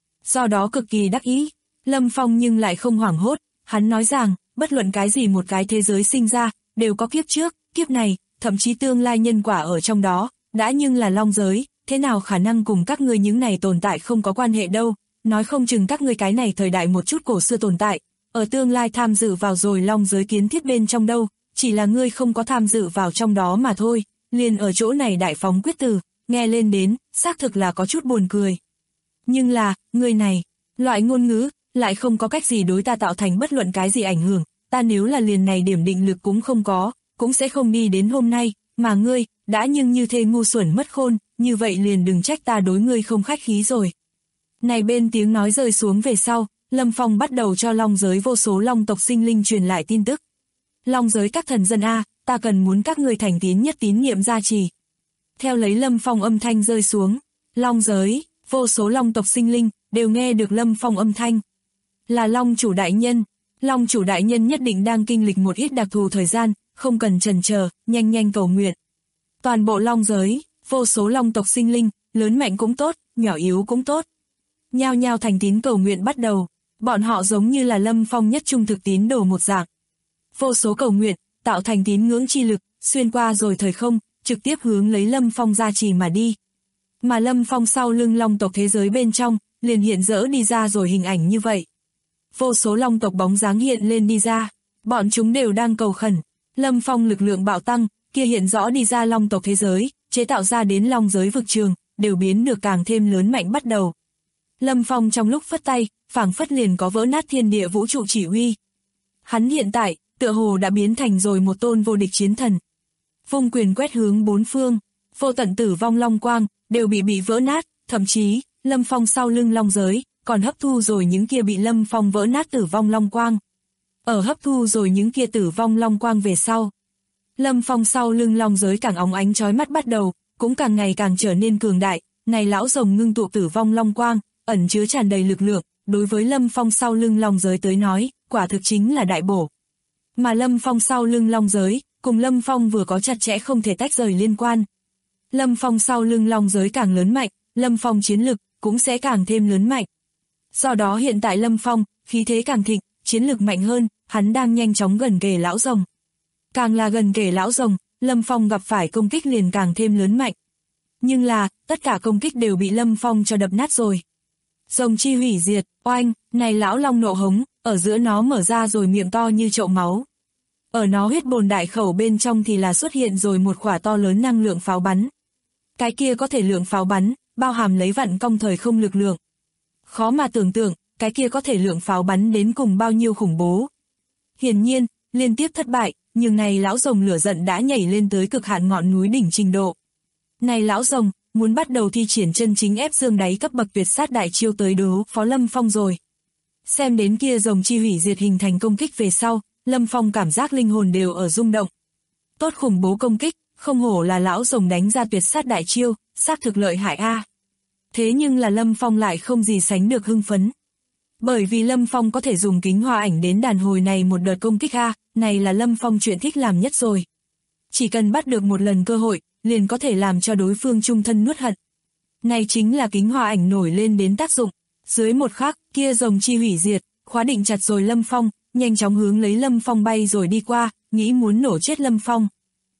Do đó cực kỳ đắc ý, Lâm Phong nhưng lại không hoảng hốt, hắn nói rằng, bất luận cái gì một cái thế giới sinh ra, đều có kiếp trước, kiếp này, thậm chí tương lai nhân quả ở trong đó, đã nhưng là long giới, thế nào khả năng cùng các ngươi những này tồn tại không có quan hệ đâu, nói không chừng các ngươi cái này thời đại một chút cổ xưa tồn tại, ở tương lai tham dự vào rồi long giới kiến thiết bên trong đâu, chỉ là ngươi không có tham dự vào trong đó mà thôi, liền ở chỗ này đại phóng quyết tử, nghe lên đến, xác thực là có chút buồn cười. Nhưng là, ngươi này, loại ngôn ngữ, lại không có cách gì đối ta tạo thành bất luận cái gì ảnh hưởng, ta nếu là liền này điểm định lực cũng không có, cũng sẽ không đi đến hôm nay, mà ngươi, đã nhưng như thế ngu xuẩn mất khôn, như vậy liền đừng trách ta đối ngươi không khách khí rồi. Này bên tiếng nói rơi xuống về sau, Lâm Phong bắt đầu cho long giới vô số long tộc sinh linh truyền lại tin tức. Long giới các thần dân A, ta cần muốn các ngươi thành tín nhất tín nhiệm gia trì. Theo lấy Lâm Phong âm thanh rơi xuống, long giới, vô số long tộc sinh linh, đều nghe được Lâm Phong âm thanh. Là long chủ đại nhân, long chủ đại nhân nhất định đang kinh lịch một ít đặc thù thời gian, không cần chần chờ, nhanh nhanh cầu nguyện. Toàn bộ long giới, vô số long tộc sinh linh, lớn mạnh cũng tốt, nhỏ yếu cũng tốt. Nhao nhao thành tín cầu nguyện bắt đầu, bọn họ giống như là Lâm Phong nhất trung thực tín đồ một dạng. Vô số cầu nguyện, tạo thành tín ngưỡng chi lực, xuyên qua rồi thời không, trực tiếp hướng lấy Lâm Phong gia trì mà đi. Mà Lâm Phong sau lưng long tộc thế giới bên trong, liền hiện dỡ đi ra rồi hình ảnh như vậy. Vô số long tộc bóng dáng hiện lên đi ra, bọn chúng đều đang cầu khẩn, Lâm Phong lực lượng bạo tăng, kia hiện rõ đi ra long tộc thế giới, chế tạo ra đến long giới vực trường, đều biến được càng thêm lớn mạnh bắt đầu. Lâm Phong trong lúc phất tay, phảng phất liền có vỡ nát thiên địa vũ trụ chỉ huy. Hắn hiện tại, tựa hồ đã biến thành rồi một tôn vô địch chiến thần. Vung quyền quét hướng bốn phương, vô tận tử vong long quang, đều bị vỡ nát, thậm chí, Lâm Phong sau lưng long giới, còn hấp thu rồi những kia bị Lâm Phong vỡ nát tử vong long quang. Ở hấp thu rồi những kia tử vong long quang về sau, Lâm Phong sau lưng long giới càng óng ánh chói mắt bắt đầu, cũng càng ngày càng trở nên cường đại, này lão rồng ngưng tụ tử vong long quang, ẩn chứa tràn đầy lực lượng, đối với Lâm Phong sau lưng long giới tới nói, quả thực chính là đại bổ. Mà Lâm Phong sau lưng long giới, cùng Lâm Phong vừa có chặt chẽ không thể tách rời liên quan. Lâm Phong sau lưng long giới càng lớn mạnh, Lâm Phong chiến lực cũng sẽ càng thêm lớn mạnh. Do đó hiện tại Lâm Phong, khí thế càng thịnh, chiến lực mạnh hơn, hắn đang nhanh chóng gần kề lão rồng. Càng là gần kề lão rồng, Lâm Phong gặp phải công kích liền càng thêm lớn mạnh. Nhưng là, tất cả công kích đều bị Lâm Phong cho đập nát rồi. Rồng chi hủy diệt, oanh, này lão long nộ hống, ở giữa nó mở ra rồi miệng to như chậu máu. Ở nó huyết bồn đại khẩu bên trong thì là xuất hiện rồi một quả to lớn năng lượng pháo bắn. Cái kia có thể lượng pháo bắn, bao hàm lấy vặn cong thời không lực lượng. Khó mà tưởng tượng, cái kia có thể lượng pháo bắn đến cùng bao nhiêu khủng bố. hiển nhiên, liên tiếp thất bại, nhưng này lão rồng lửa giận đã nhảy lên tới cực hạn ngọn núi đỉnh trình độ. Này lão rồng, muốn bắt đầu thi triển chân chính ép xương đáy cấp bậc tuyệt sát đại chiêu tới đối phó Lâm Phong rồi. Xem đến kia rồng chi hủy diệt hình thành công kích về sau, Lâm Phong cảm giác linh hồn đều ở rung động. Tốt khủng bố công kích, không hổ là lão rồng đánh ra tuyệt sát đại chiêu, xác thực lợi hại a. Thế nhưng là Lâm Phong lại không gì sánh được hưng phấn. Bởi vì Lâm Phong có thể dùng kính hoa ảnh đến đàn hồi này một đợt công kích a, này là Lâm Phong chuyện thích làm nhất rồi. Chỉ cần bắt được một lần cơ hội, liền có thể làm cho đối phương chung thân nuốt hận. Này chính là kính hoa ảnh nổi lên đến tác dụng. Dưới một khắc, kia rồng chi hủy diệt, khóa định chặt rồi Lâm Phong, nhanh chóng hướng lấy Lâm Phong bay rồi đi qua, nghĩ muốn nổ chết Lâm Phong.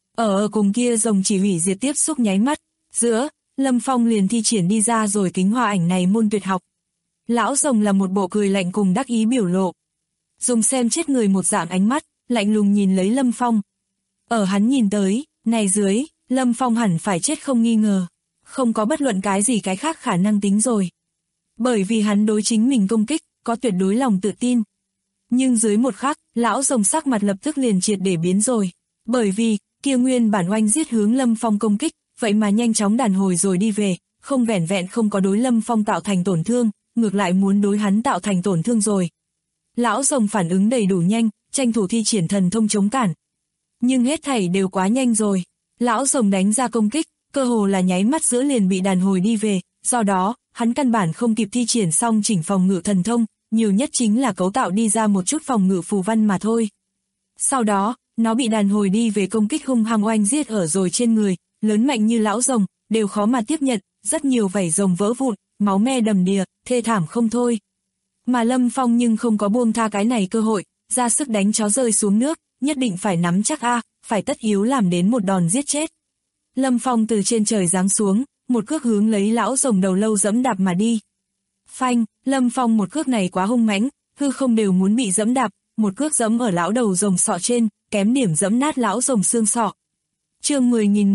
Ở cùng kia rồng chỉ hủy diệt tiếp xúc nháy mắt, giữa, Lâm Phong liền thi triển đi ra rồi kính hoa ảnh này môn tuyệt học. Lão rồng là một bộ cười lạnh cùng đắc ý biểu lộ. Dùng xem chết người một dạng ánh mắt, lạnh lùng nhìn lấy Lâm Phong. Ở hắn nhìn tới, này dưới, Lâm Phong hẳn phải chết không nghi ngờ. Không có bất luận cái gì cái khác khả năng tính rồi. Bởi vì hắn đối chính mình công kích, có tuyệt đối lòng tự tin. Nhưng dưới một khắc, lão rồng sắc mặt lập tức liền triệt để biến rồi. Bởi vì, kia nguyên bản oanh giết hướng Lâm Phong công kích, vậy mà nhanh chóng đàn hồi rồi đi về, không vẻn vẹn không có đối Lâm Phong tạo thành tổn thương, ngược lại muốn đối hắn tạo thành tổn thương rồi. Lão rồng phản ứng đầy đủ nhanh, tranh thủ thi triển thần thông chống cản. Nhưng hết thảy đều quá nhanh rồi. Lão rồng đánh ra công kích, cơ hồ là nháy mắt giữa liền bị đàn hồi đi về, do đó, hắn căn bản không kịp thi triển xong chỉnh phòng ngự thần thông, nhiều nhất chính là cấu tạo đi ra một chút phòng ngự phù văn mà thôi. Sau đó, nó bị đàn hồi đi về công kích hung hăng oanh giết ở rồi trên người, lớn mạnh như lão rồng, đều khó mà tiếp nhận, rất nhiều vảy rồng vỡ vụn, máu me đầm đìa, thê thảm không thôi. Mà Lâm Phong nhưng không có buông tha cái này cơ hội, ra sức đánh chó rơi xuống nước, nhất định phải nắm chắc phải tất yếu làm đến một đòn giết chết. Lâm Phong từ trên trời giáng xuống, một cước hướng lấy lão rồng đầu lâu dẫm đạp mà đi. Phanh, Lâm Phong một cước này quá hung mãnh, hư không đều muốn bị dẫm đạp, một cước dẫm ở lão đầu rồng sọ trên, kém điểm dẫm nát lão rồng xương sọ. Chương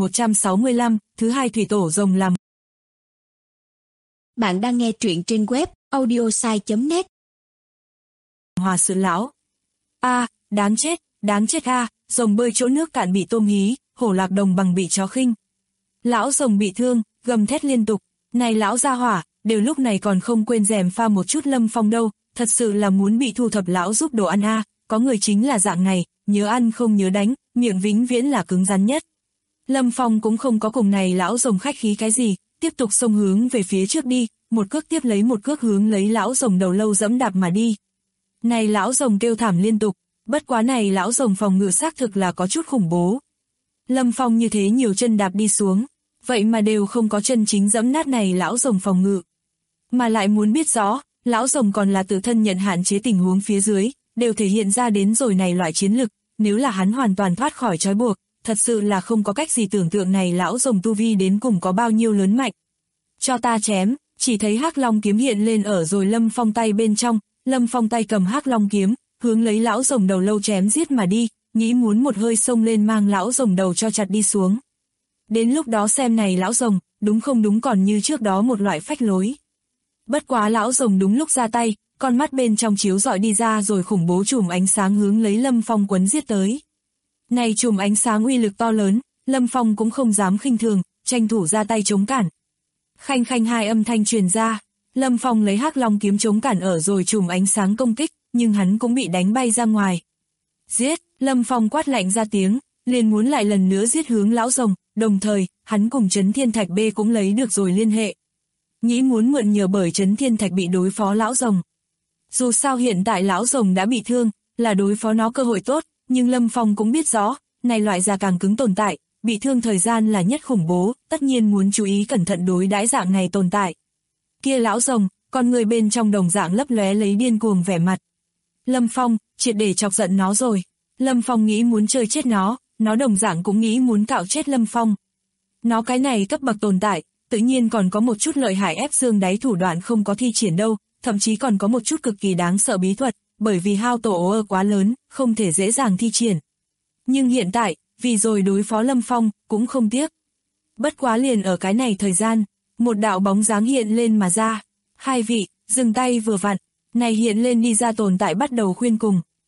10.165, thứ hai thủy tổ rồng làm. Bạn đang nghe truyện trên web audiosai.net. Hòa sự lão. Đáng chết rồng bơi chỗ nước cạn bị tôm hí, hổ lạc đồng bằng bị chó khinh. Lão rồng bị thương, gầm thét liên tục, này lão gia hỏa, đều lúc này còn không quên rèm pha một chút Lâm Phong đâu, thật sự là muốn bị thu thập lão giúp đồ ăn có người chính là dạng này, nhớ ăn không nhớ đánh, miệng vĩnh viễn là cứng rắn nhất. Lâm Phong cũng không có cùng này lão rồng khách khí cái gì, tiếp tục xông hướng về phía trước đi, một cước tiếp lấy một cước hướng lấy lão rồng đầu lâu dẫm đạp mà đi. Này lão rồng kêu thảm liên tục, bất quá này lão rồng phòng ngự xác thực là có chút khủng bố. Lâm Phong như thế nhiều chân đạp đi xuống, vậy mà đều không có chân chính dẫm nát này lão rồng phòng ngự. Mà lại muốn biết rõ, lão rồng còn là tự thân nhận hạn chế tình huống phía dưới, đều thể hiện ra đến rồi này loại chiến lực, nếu là hắn hoàn toàn thoát khỏi trói buộc, thật sự là không có cách gì tưởng tượng này lão rồng tu vi đến cùng có bao nhiêu lớn mạnh. Cho ta chém, chỉ thấy hắc long kiếm hiện lên ở rồi Lâm Phong tay bên trong, Lâm Phong tay cầm hắc long kiếm, hướng lấy lão rồng đầu lâu chém giết mà đi, nghĩ muốn một hơi xông lên mang lão rồng đầu cho chặt đi xuống. Đến lúc đó xem này lão rồng, đúng không đúng còn như trước đó một loại phách lối. Bất quá lão rồng đúng lúc ra tay, con mắt bên trong chiếu rọi đi ra rồi khủng bố chùm ánh sáng hướng lấy Lâm Phong quấn giết tới. Này chùm ánh sáng uy lực to lớn, Lâm Phong cũng không dám khinh thường, tranh thủ ra tay chống cản. Khanh khanh hai âm thanh truyền ra, Lâm Phong lấy hắc long kiếm chống cản ở rồi chùm ánh sáng công kích, nhưng hắn cũng bị đánh bay ra ngoài. Giết, Lâm Phong quát lạnh ra tiếng, liền muốn lại lần nữa giết hướng lão rồng, đồng thời, hắn cùng Trấn Thiên Thạch B cũng lấy được rồi liên hệ. Nghĩ muốn mượn nhờ bởi Trấn Thiên Thạch bị đối phó lão rồng. Dù sao hiện tại lão rồng đã bị thương, là đối phó nó cơ hội tốt, nhưng Lâm Phong cũng biết rõ, này loại già càng cứng tồn tại, bị thương thời gian là nhất khủng bố, tất nhiên muốn chú ý cẩn thận đối đãi dạng này tồn tại. Kia lão rồng, con người bên trong đồng dạng lấp lóe lấy điên cuồng vẻ mặt. Lâm Phong, triệt để chọc giận nó rồi. Lâm Phong nghĩ muốn chơi chết nó đồng dạng cũng nghĩ muốn cạo chết Lâm Phong. Nó cái này cấp bậc tồn tại, tự nhiên còn có một chút lợi hại ép xương đáy thủ đoạn không có thi triển đâu, thậm chí còn có một chút cực kỳ đáng sợ bí thuật, bởi vì hao tổ quá lớn, không thể dễ dàng thi triển. Nhưng hiện tại, vì rồi đối phó Lâm Phong, cũng không tiếc. Bất quá liền ở cái này thời gian, một đạo bóng dáng hiện lên mà ra. Hai vị, dừng tay vừa vặn, này hiện lên đi ra tồn tại bắt đầu khuyên cùng.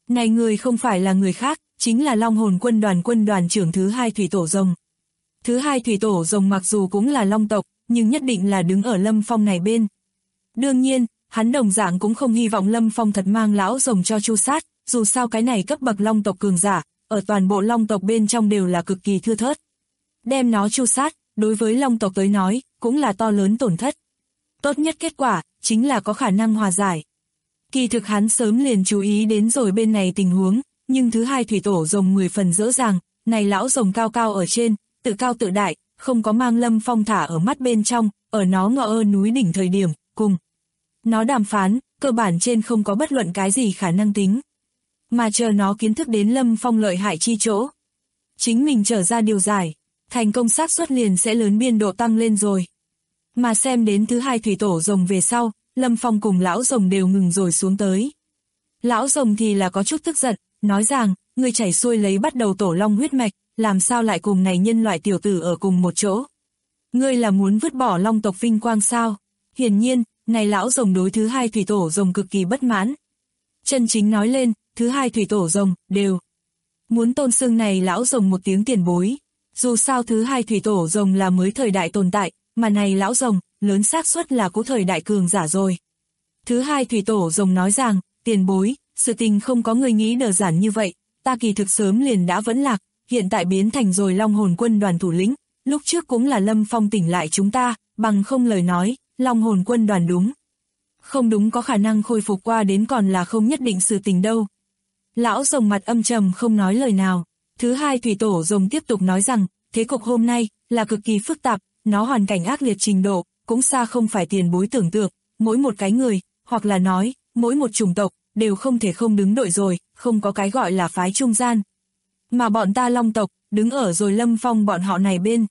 Này người không phải là người khác, chính là Long Hồn quân đoàn trưởng thứ hai thủy tổ rồng. Thứ hai thủy tổ rồng mặc dù cũng là long tộc, nhưng nhất định là đứng ở Lâm Phong này bên. Đương nhiên, hắn đồng dạng cũng không hy vọng Lâm Phong thật mang lão rồng cho chu sát, dù sao cái này cấp bậc long tộc cường giả, ở toàn bộ long tộc bên trong đều là cực kỳ thưa thớt. Đem nó chu sát, đối với long tộc tới nói, cũng là to lớn tổn thất. Tốt nhất kết quả, chính là có khả năng hòa giải. Kỳ thực hắn sớm liền chú ý đến rồi bên này tình huống, nhưng thứ hai thủy tổ rồng 10 phần rõ ràng, này lão rồng cao cao ở trên, tự cao tự đại, không có mang Lâm Phong thả ở mắt bên trong, ở nó ngọ núi đỉnh thời điểm, cùng nó đàm phán, cơ bản trên không có bất luận cái gì khả năng tính. Mà chờ nó kiến thức đến Lâm Phong lợi hại chi chỗ. Chính mình trở ra điều giải, thành công xác suất liền sẽ lớn biên độ tăng lên rồi. Mà xem đến thứ hai thủy tổ rồng về sau, Lâm Phong cùng lão rồng đều ngừng rồi xuống tới. Lão rồng thì là có chút tức giận, nói rằng, ngươi chảy xuôi lấy bắt đầu tổ long huyết mạch, làm sao lại cùng này nhân loại tiểu tử ở cùng một chỗ. Ngươi là muốn vứt bỏ long tộc vinh quang sao? Hiển nhiên, này lão rồng đối thứ hai thủy tổ rồng cực kỳ bất mãn. Chân chính nói lên, thứ hai thủy tổ rồng, đều muốn tôn xưng này lão rồng một tiếng tiền bối. Dù sao thứ hai thủy tổ rồng là mới thời đại tồn tại, mà này lão rồng, lớn xác suất là cũ thời đại cường giả rồi. Thứ hai thủy tổ rồng nói rằng, tiền bối, sự tình không có người nghĩ đơn giản như vậy, ta kỳ thực sớm liền đã vẫn lạc, hiện tại biến thành rồi Long Hồn quân đoàn thủ lĩnh, lúc trước cũng là Lâm Phong tỉnh lại chúng ta, bằng không lời nói, Long Hồn quân đoàn đúng. Không đúng có khả năng khôi phục qua đến còn là không nhất định sự tình đâu. Lão rồng mặt âm trầm không nói lời nào. Thứ hai thủy tổ rồng tiếp tục nói rằng, thế cục hôm nay là cực kỳ phức tạp, nó hoàn cảnh ác liệt trình độ, cũng xa không phải tiền bối tưởng tượng, mỗi một cái người, hoặc là nói, mỗi một chủng tộc, đều không thể không đứng đội rồi, không có cái gọi là phái trung gian. Mà bọn ta long tộc, đứng ở rồi Lâm Phong bọn họ này bên.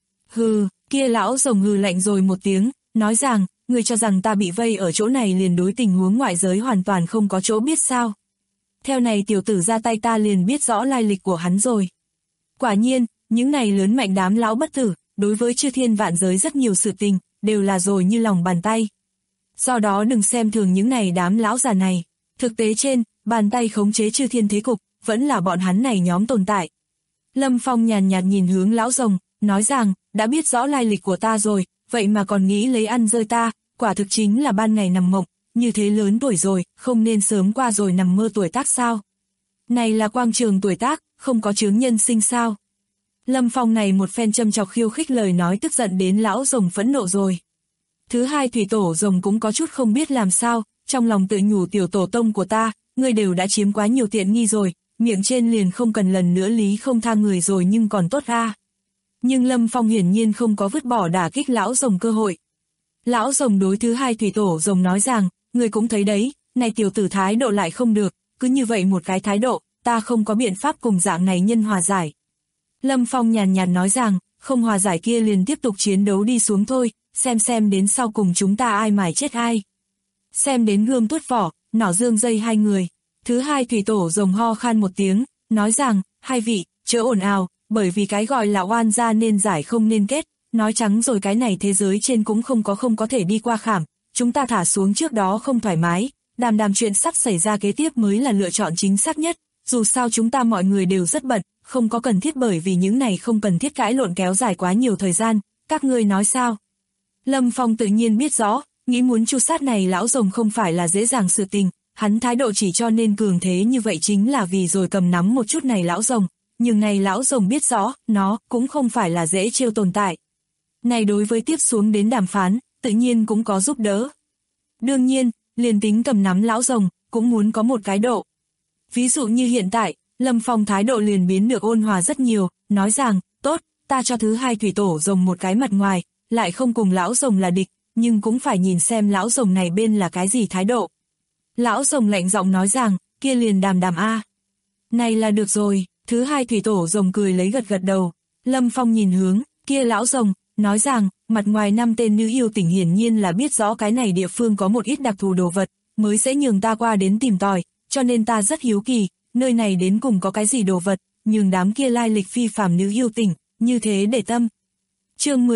Hừ, kia lão rồng hừ lạnh rồi một tiếng, nói rằng, người cho rằng ta bị vây ở chỗ này liền đối tình huống ngoại giới hoàn toàn không có chỗ biết sao. Theo này tiểu tử ra tay ta liền biết rõ lai lịch của hắn rồi. Quả nhiên, những này lớn mạnh đám lão bất tử, đối với chư thiên vạn giới rất nhiều sự tình, đều là rồi như lòng bàn tay. Do đó đừng xem thường những này đám lão già này. Thực tế trên, bàn tay khống chế chư thiên thế cục, vẫn là bọn hắn này nhóm tồn tại. Lâm Phong nhàn nhạt nhìn hướng lão rồng, nói rằng, đã biết rõ lai lịch của ta rồi, vậy mà còn nghĩ lấy ăn rơi ta, quả thực chính là ban ngày nằm mộng, như thế lớn tuổi rồi, không nên sớm qua rồi nằm mơ tuổi tác sao? Này là quang trường tuổi tác, không có chướng nhân sinh sao? Lâm Phong này một phen châm chọc khiêu khích lời nói tức giận đến lão rồng phẫn nộ rồi. Thứ hai thủy tổ rồng cũng có chút không biết làm sao, trong lòng tự nhủ tiểu tổ tông của ta, ngươi đều đã chiếm quá nhiều tiện nghi rồi, miệng trên liền không cần lần nữa lý không tha người rồi nhưng còn tốt a. Nhưng Lâm Phong hiển nhiên không có vứt bỏ đả kích lão rồng cơ hội. Lão rồng đối thứ hai thủy tổ rồng nói rằng, ngươi cũng thấy đấy, này tiểu tử thái độ lại không được, cứ như vậy một cái thái độ, ta không có biện pháp cùng dạng này nhân hòa giải. Lâm Phong nhàn nhạt nói rằng, không hòa giải kia liền tiếp tục chiến đấu đi xuống thôi, xem đến sau cùng chúng ta ai mải chết ai. Xem đến gươm tuốt vỏ, nỏ dương dây hai người. Thứ hai thủy tổ rồng ho khan một tiếng, nói rằng, hai vị, chớ ồn ào, bởi vì cái gọi là oan gia nên giải không nên kết, nói trắng rồi cái này thế giới trên cũng không có thể đi qua khảm, chúng ta thả xuống trước đó không thoải mái, đàm chuyện sắp xảy ra kế tiếp mới là lựa chọn chính xác nhất, dù sao chúng ta mọi người đều rất bận, không có cần thiết bởi vì những này không cần thiết cãi lộn kéo dài quá nhiều thời gian, các ngươi nói sao? Lâm Phong tự nhiên biết rõ, nghĩ muốn chu sát này lão rồng không phải là dễ dàng sự tình, hắn thái độ chỉ cho nên cường thế như vậy chính là vì rồi cầm nắm một chút này lão rồng, nhưng này lão rồng biết rõ, nó cũng không phải là dễ trêu tồn tại. Này đối với tiếp xuống đến đàm phán, tự nhiên cũng có giúp đỡ. Đương nhiên, liền tính cầm nắm lão rồng, cũng muốn có một cái độ. Ví dụ như hiện tại, Lâm Phong thái độ liền biến được ôn hòa rất nhiều, nói rằng, tốt, ta cho thứ hai thủy tổ rồng một cái mặt ngoài, lại không cùng lão rồng là địch, nhưng cũng phải nhìn xem lão rồng này bên là cái gì thái độ. Lão rồng lạnh giọng nói rằng, kia liền đàm a. Này là được rồi, thứ hai thủy tổ rồng cười lấy gật đầu. Lâm Phong nhìn hướng, kia lão rồng, nói rằng, mặt ngoài 5 tên nữ yêu tỉnh hiển nhiên là biết rõ cái này địa phương có một ít đặc thù đồ vật, mới sẽ nhường ta qua đến tìm tòi, cho nên ta rất hiếu kỳ, nơi này đến cùng có cái gì đồ vật, nhường đám kia lai lịch phi phàm nữ yêu tỉnh, như thế để tâm. Chương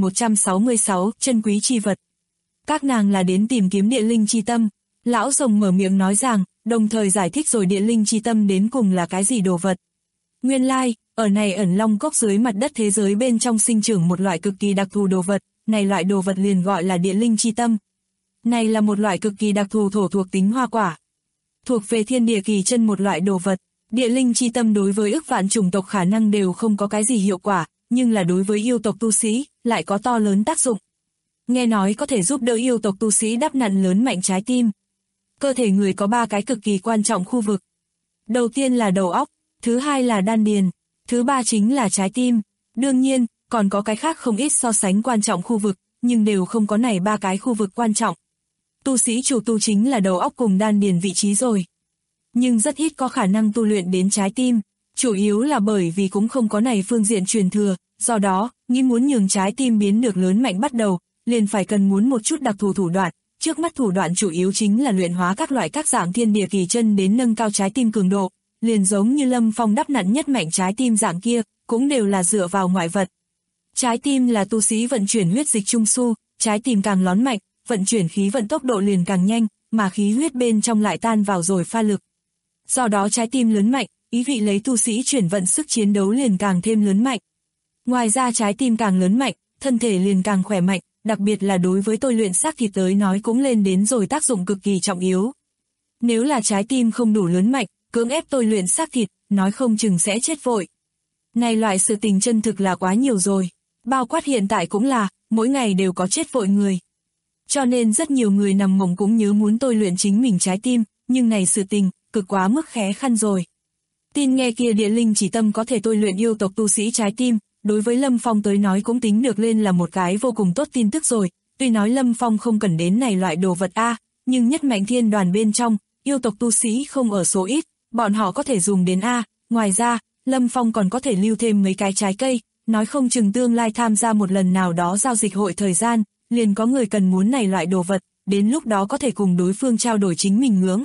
10.166, chân quý chi vật. Các nàng là đến tìm kiếm địa linh chi tâm. Lão rồng mở miệng nói rằng, đồng thời giải thích rồi địa linh chi tâm đến cùng là cái gì đồ vật. Nguyên lai, ở này ẩn long cốc dưới mặt đất thế giới bên trong sinh trưởng một loại cực kỳ đặc thù đồ vật, này loại đồ vật liền gọi là địa linh chi tâm. Này là một loại cực kỳ đặc thù thổ thuộc tính hoa quả. Thuộc về thiên địa kỳ chân một loại đồ vật, địa linh chi tâm đối với ức vạn chủng tộc khả năng đều không có cái gì hiệu quả, nhưng là đối với yêu tộc tu sĩ, lại có to lớn tác dụng. Nghe nói có thể giúp đỡ yêu tộc tu sĩ đắp nặn lớn mạnh trái tim. Cơ thể người có 3 cái cực kỳ quan trọng khu vực. Đầu tiên là đầu óc, thứ hai là đan điền, thứ ba chính là trái tim. Đương nhiên, còn có cái khác không ít so sánh quan trọng khu vực, nhưng đều không có này 3 cái khu vực quan trọng. Tu sĩ chủ tu chính là đầu óc cùng đan điền vị trí rồi. Nhưng rất ít có khả năng tu luyện đến trái tim, chủ yếu là bởi vì cũng không có này phương diện truyền thừa, do đó, nghĩ muốn nhường trái tim biến được lớn mạnh bắt đầu, liền phải cần muốn một chút đặc thù thủ đoạn. Trước mắt thủ đoạn chủ yếu chính là luyện hóa các loại các dạng thiên địa kỳ chân đến nâng cao trái tim cường độ, liền giống như Lâm Phong đắp nặn nhất mạnh trái tim dạng kia, cũng đều là dựa vào ngoại vật. Trái tim là tu sĩ vận chuyển huyết dịch trung su, trái tim càng lón mạnh, vận chuyển khí vận tốc độ liền càng nhanh, mà khí huyết bên trong lại tan vào rồi pha lực. Do đó trái tim lớn mạnh, ý vị lấy tu sĩ chuyển vận sức chiến đấu liền càng thêm lớn mạnh. Ngoài ra trái tim càng lớn mạnh, thân thể liền càng khỏe mạnh, đặc biệt là đối với tôi luyện xác thịt tới nói cũng lên đến rồi tác dụng cực kỳ trọng yếu. Nếu là trái tim không đủ lớn mạnh, cưỡng ép tôi luyện xác thịt, nói không chừng sẽ chết vội. Này loại sự tình chân thực là quá nhiều rồi, bao quát hiện tại cũng là, mỗi ngày đều có chết vội người. Cho nên rất nhiều người nằm mộng cũng nhớ muốn tôi luyện chính mình trái tim, nhưng này sự tình, cực quá mức khó khăn rồi. Tin nghe kia địa linh chỉ tâm có thể tôi luyện yêu tộc tu sĩ trái tim, đối với Lâm Phong tới nói cũng tính được lên là một cái vô cùng tốt tin tức rồi, tuy nói Lâm Phong không cần đến này loại đồ vật nhưng nhất mạnh thiên đoàn bên trong, yêu tộc tu sĩ không ở số ít, bọn họ có thể dùng đến ngoài ra, Lâm Phong còn có thể lưu thêm mấy cái trái cây, nói không chừng tương lai tham gia một lần nào đó giao dịch hội thời gian, liền có người cần muốn này loại đồ vật, đến lúc đó có thể cùng đối phương trao đổi chính mình ngưỡng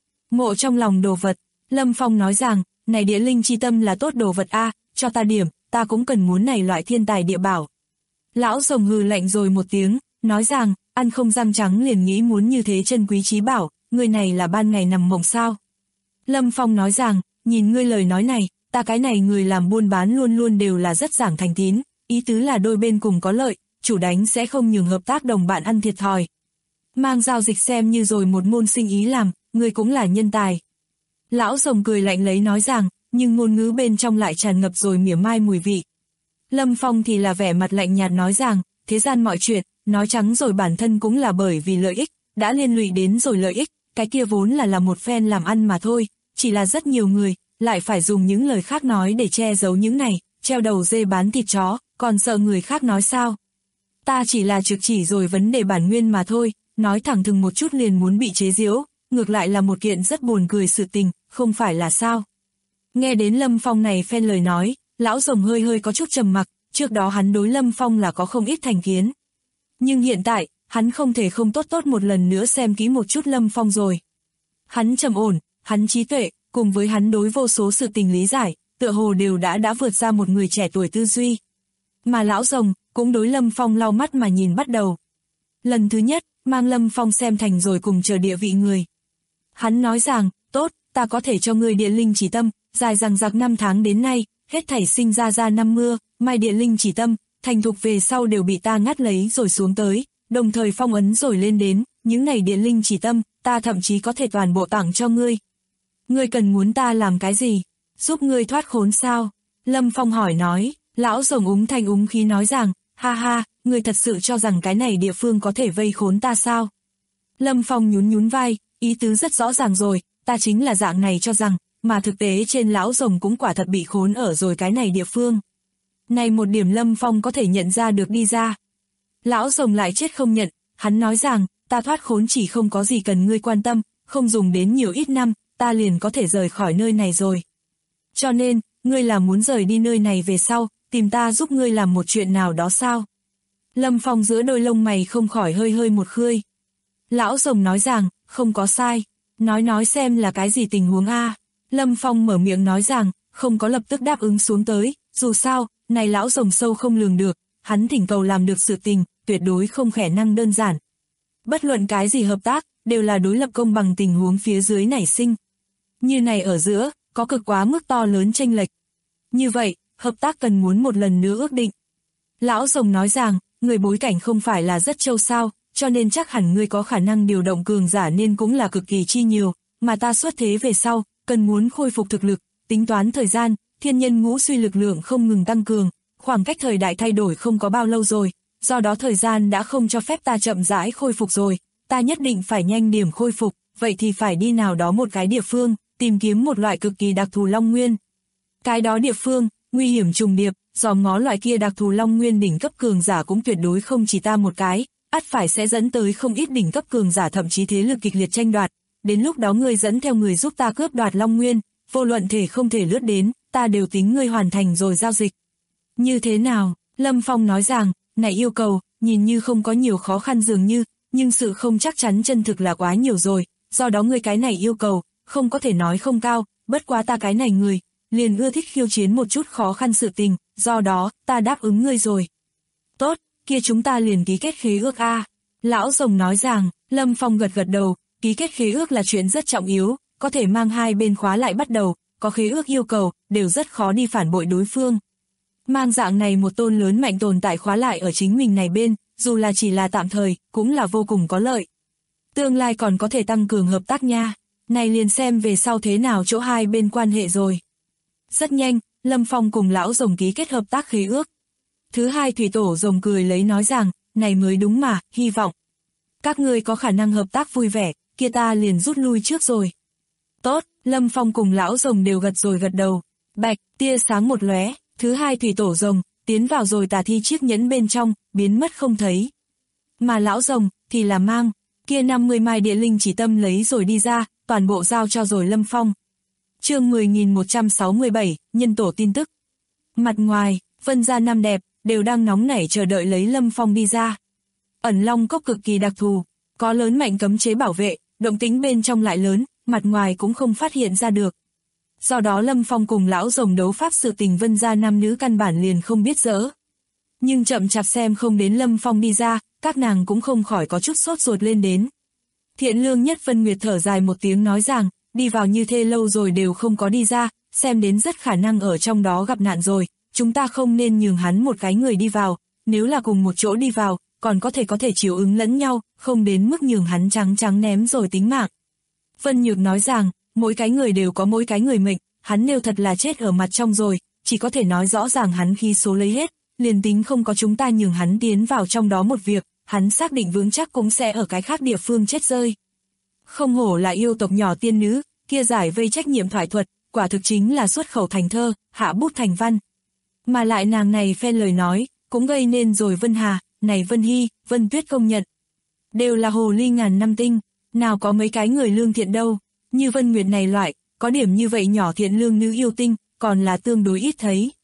mộ trong lòng đồ vật. Lâm Phong nói rằng, này địa linh chi tâm là tốt đồ vật cho ta điểm, ta cũng cần muốn này loại thiên tài địa bảo. Lão rồng hừ lạnh rồi một tiếng, nói rằng, ăn không răng trắng liền nghĩ muốn như thế chân quý trí bảo, người này là ban ngày nằm mộng sao. Lâm Phong nói rằng, nhìn ngươi lời nói này, ta cái này người làm buôn bán luôn luôn đều là rất giảng thành tín, ý tứ là đôi bên cùng có lợi, chủ đánh sẽ không nhường hợp tác đồng bạn ăn thiệt thòi. Mang giao dịch xem như rồi một môn sinh ý làm, ngươi cũng là nhân tài. Lão rồng cười lạnh lấy nói rằng, nhưng ngôn ngữ bên trong lại tràn ngập rồi mỉa mai mùi vị. Lâm Phong thì là vẻ mặt lạnh nhạt nói rằng, thế gian mọi chuyện, nói trắng rồi bản thân cũng là bởi vì lợi ích, đã liên lụy đến rồi lợi ích, cái kia vốn là một phen làm ăn mà thôi, chỉ là rất nhiều người, lại phải dùng những lời khác nói để che giấu những này, treo đầu dê bán thịt chó, còn sợ người khác nói sao. Ta chỉ là trực chỉ rồi vấn đề bản nguyên mà thôi, nói thẳng thừng một chút liền muốn bị chế giễu, ngược lại là một kiện rất buồn cười sự tình, không phải là sao. Nghe đến Lâm Phong này phen lời nói, lão rồng hơi hơi có chút trầm mặc, trước đó hắn đối Lâm Phong là có không ít thành kiến. Nhưng hiện tại, hắn không thể không tốt một lần nữa xem kỹ một chút Lâm Phong rồi. Hắn trầm ổn, hắn trí tuệ, cùng với hắn đối vô số sự tình lý giải, tựa hồ đều đã vượt ra một người trẻ tuổi tư duy. Mà lão rồng, cũng đối Lâm Phong lau mắt mà nhìn bắt đầu. Lần thứ nhất, mang Lâm Phong xem thành rồi cùng chờ địa vị người. Hắn nói rằng, tốt, ta có thể cho ngươi địa linh chỉ tâm, dài dằng dặc 5 tháng đến nay, hết thảy sinh ra năm mưa, mai địa linh chỉ tâm, thành thục về sau đều bị ta ngắt lấy rồi xuống tới, đồng thời phong ấn rồi lên đến, những này địa linh chỉ tâm, ta thậm chí có thể toàn bộ tặng cho ngươi. Ngươi cần muốn ta làm cái gì? Giúp ngươi thoát khốn sao? Lâm Phong hỏi nói, lão rồng úng thanh úng khí nói rằng, ha ha, ngươi thật sự cho rằng cái này địa phương có thể vây khốn ta sao? Lâm Phong nhún vai, ý tứ rất rõ ràng rồi, ta chính là dạng này cho rằng, mà thực tế trên lão rồng cũng quả thật bị khốn ở rồi cái này địa phương. Này một điểm Lâm Phong có thể nhận ra được đi ra. Lão rồng lại chết không nhận, hắn nói rằng, ta thoát khốn chỉ không có gì cần ngươi quan tâm, không dùng đến nhiều ít năm, ta liền có thể rời khỏi nơi này rồi. Cho nên, ngươi là muốn rời đi nơi này về sau, tìm ta giúp ngươi làm một chuyện nào đó sao? Lâm Phong giữa đôi lông mày không khỏi hơi một khơi. Lão rồng nói rằng, không có sai, nói xem là cái gì tình huống Lâm Phong mở miệng nói rằng, không có lập tức đáp ứng xuống tới, dù sao, này lão rồng sâu không lường được, hắn thỉnh cầu làm được sự tình, tuyệt đối không khả năng đơn giản. Bất luận cái gì hợp tác, đều là đối lập công bằng tình huống phía dưới nảy sinh. Như này ở giữa, có cực quá mức to lớn chênh lệch. Như vậy, hợp tác cần muốn một lần nữa ước định. Lão rồng nói rằng, người bối cảnh không phải là rất trâu sao, cho nên chắc hẳn ngươi có khả năng điều động cường giả nên cũng là cực kỳ chi nhiều, mà ta xuất thế về sau, cần muốn khôi phục thực lực, tính toán thời gian, thiên nhân ngũ suy lực lượng không ngừng tăng cường, khoảng cách thời đại thay đổi không có bao lâu rồi, do đó thời gian đã không cho phép ta chậm rãi khôi phục rồi, ta nhất định phải nhanh điểm khôi phục, vậy thì phải đi nào đó một cái địa phương, tìm kiếm một loại cực kỳ đặc thù long nguyên. Cái đó địa phương, nguy hiểm trùng điệp, dòm ngó loại kia đặc thù long nguyên đỉnh cấp cường giả cũng tuyệt đối không chỉ ta một cái, ắt phải sẽ dẫn tới không ít đỉnh cấp cường giả thậm chí thế lực kịch liệt tranh đoạt. Đến lúc đó ngươi dẫn theo người giúp ta cướp đoạt long nguyên, vô luận thể không thể lướt đến, ta đều tính ngươi hoàn thành rồi giao dịch. Như thế nào? Lâm Phong nói rằng, này yêu cầu, nhìn như không có nhiều khó khăn dường như, nhưng sự không chắc chắn chân thực là quá nhiều rồi, do đó ngươi cái này yêu cầu, không có thể nói không cao, bất quá ta cái này người, liền ưa thích khiêu chiến một chút khó khăn sự tình, do đó, ta đáp ứng ngươi rồi. Tốt, kia chúng ta liền ký kết khế ước a. Lão rồng nói rằng, Lâm Phong gật gật đầu, ký kết khế ước là chuyện rất trọng yếu, có thể mang hai bên khóa lại bắt đầu, có khế ước yêu cầu, đều rất khó đi phản bội đối phương. Mang dạng này một tôn lớn mạnh tồn tại khóa lại ở chính mình này bên, dù là chỉ là tạm thời, cũng là vô cùng có lợi. Tương lai còn có thể tăng cường hợp tác nha, này liền xem về sau thế nào chỗ hai bên quan hệ rồi. Rất nhanh, Lâm Phong cùng lão rồng ký kết hợp tác khế ước. Thứ hai thủy tổ rồng cười lấy nói rằng, này mới đúng mà, hy vọng các ngươi có khả năng hợp tác vui vẻ, kia ta liền rút lui trước rồi. Tốt, Lâm Phong cùng lão rồng đều gật rồi gật đầu. Bạch, tia sáng một lóe, thứ hai thủy tổ rồng, tiến vào rồi tà thi chiếc nhẫn bên trong, biến mất không thấy. Mà lão rồng, thì là mang, kia 50 mai địa linh chỉ tâm lấy rồi đi ra, toàn bộ giao cho rồi Lâm Phong. Chương 10.167, nhân tổ tin tức. Mặt ngoài, Vân gia năm đẹp, đều đang nóng nảy chờ đợi lấy Lâm Phong đi ra. Ẩn Long cốc cực kỳ đặc thù, có lớn mạnh cấm chế bảo vệ, động tính bên trong lại lớn, mặt ngoài cũng không phát hiện ra được. Do đó Lâm Phong cùng lão rồng đấu pháp sự tình Vân gia nam nữ căn bản liền không biết dỡ. Nhưng chậm chạp xem không đến Lâm Phong đi ra, các nàng cũng không khỏi có chút sốt ruột lên đến. Thiện lương nhất Vân Nguyệt thở dài một tiếng nói rằng, đi vào như thế lâu rồi đều không có đi ra, xem đến rất khả năng ở trong đó gặp nạn rồi, chúng ta không nên nhường hắn một cái người đi vào, nếu là cùng một chỗ đi vào, còn có thể chiếu ứng lẫn nhau, không đến mức nhường hắn trắng ném rồi tính mạng. Vân Nhược nói rằng, mỗi cái người đều có mỗi cái người mệnh, hắn nêu thật là chết ở mặt trong rồi, chỉ có thể nói rõ ràng hắn khi số lấy hết, liền tính không có chúng ta nhường hắn tiến vào trong đó một việc, hắn xác định vững chắc cũng sẽ ở cái khác địa phương chết rơi. Không hổ là yêu tộc nhỏ tiên nữ, kia giải vây trách nhiệm thoại thuật, quả thực chính là xuất khẩu thành thơ, hạ bút thành văn. Mà lại nàng này phen lời nói, cũng gây nên rồi Vân Hà, này Vân Hy, Vân Tuyết công nhận. Đều là hồ ly ngàn năm tinh, nào có mấy cái người lương thiện đâu, như Vân Nguyệt này loại, có điểm như vậy nhỏ thiện lương nữ yêu tinh, còn là tương đối ít thấy.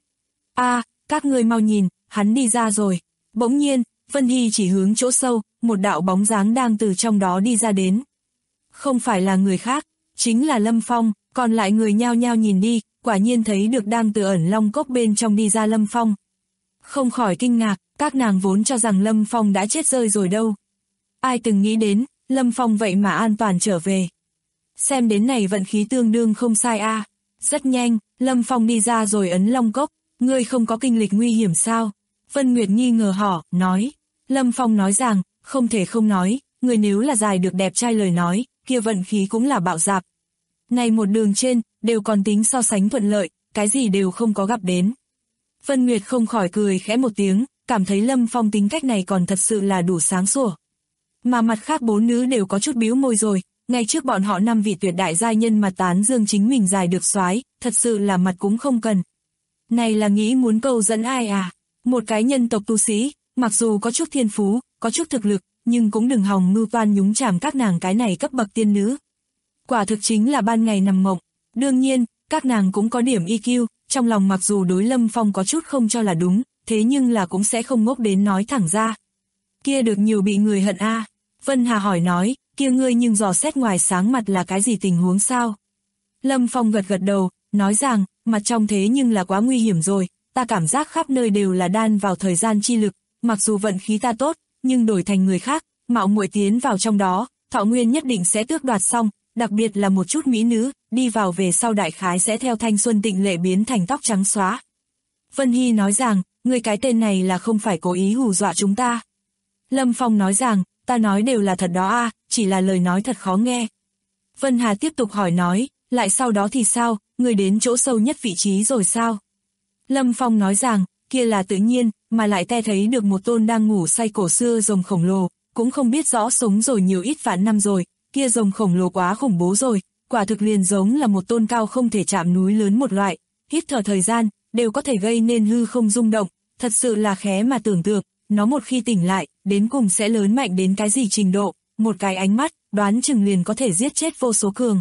Các ngươi mau nhìn, hắn đi ra rồi. Bỗng nhiên, Vân Hy chỉ hướng chỗ sâu, một đạo bóng dáng đang từ trong đó đi ra đến. Không phải là người khác, chính là Lâm Phong, còn lại người nhao nhao nhìn đi, quả nhiên thấy được đang từ Ẩn Long cốc bên trong đi ra Lâm Phong. Không khỏi kinh ngạc, các nàng vốn cho rằng Lâm Phong đã chết rơi rồi đâu. Ai từng nghĩ đến, Lâm Phong vậy mà an toàn trở về. Xem đến này vận khí tương đương không sai a. Rất nhanh, Lâm Phong đi ra rồi Ấn Long cốc, ngươi không có kinh lịch nguy hiểm sao? Vân Nguyệt nghi ngờ hỏi, nói. Lâm Phong nói rằng, không thể không nói, người nếu là dài được đẹp trai lời nói, kia vận khí cũng là bạo dạp. Này một đường trên, đều còn tính so sánh thuận lợi, cái gì đều không có gặp đến. Vân Nguyệt không khỏi cười khẽ một tiếng, cảm thấy Lâm Phong tính cách này còn thật sự là đủ sáng sủa. Mà mặt khác bốn nữ đều có chút bĩu môi rồi, ngay trước bọn họ 5 vị tuyệt đại giai nhân mà tán dương chính mình dài được soái, thật sự là mặt cũng không cần. Này là nghĩ muốn câu dẫn ai à? Một cái nhân tộc tu sĩ, mặc dù có chút thiên phú, có chút thực lực, nhưng cũng đừng hòng mưu toan nhúng chàm các nàng cái này cấp bậc tiên nữ. Quả thực chính là ban ngày nằm mộng. Đương nhiên, các nàng cũng có điểm EQ, trong lòng mặc dù đối Lâm Phong có chút không cho là đúng, thế nhưng là cũng sẽ không ngốc đến nói thẳng ra. Kia được nhiều bị người hận a. Vân Hà hỏi nói, kia ngươi nhưng dò xét ngoài sáng mặt là cái gì tình huống sao? Lâm Phong gật gật đầu, nói rằng, mặt trong thế nhưng là quá nguy hiểm rồi, ta cảm giác khắp nơi đều là đan vào thời gian chi lực, mặc dù vận khí ta tốt, nhưng đổi thành người khác, mạo muội tiến vào trong đó, thọ nguyên nhất định sẽ tước đoạt xong, đặc biệt là một chút mỹ nữ, đi vào về sau đại khái sẽ theo thanh xuân tịnh lệ biến thành tóc trắng xóa. Vân Hy nói rằng, ngươi cái tên này là không phải cố ý hù dọa chúng ta. Lâm Phong nói rằng, ta nói đều là thật đó a, chỉ là lời nói thật khó nghe. Vân Hà tiếp tục hỏi nói, lại sau đó thì sao, ngươi đến chỗ sâu nhất vị trí rồi sao? Lâm Phong nói rằng, kia là tự nhiên, mà lại ta thấy được một tôn đang ngủ say cổ xưa rồng khổng lồ, cũng không biết rõ sống rồi nhiều ít vạn năm rồi, kia rồng khổng lồ quá khủng bố rồi, quả thực liền giống là một tôn cao không thể chạm núi lớn một loại, hít thở thời gian, đều có thể gây nên hư không rung động, thật sự là khé mà tưởng tượng, nó một khi tỉnh lại, đến cùng sẽ lớn mạnh đến cái gì trình độ, một cái ánh mắt, đoán chừng liền có thể giết chết vô số cường.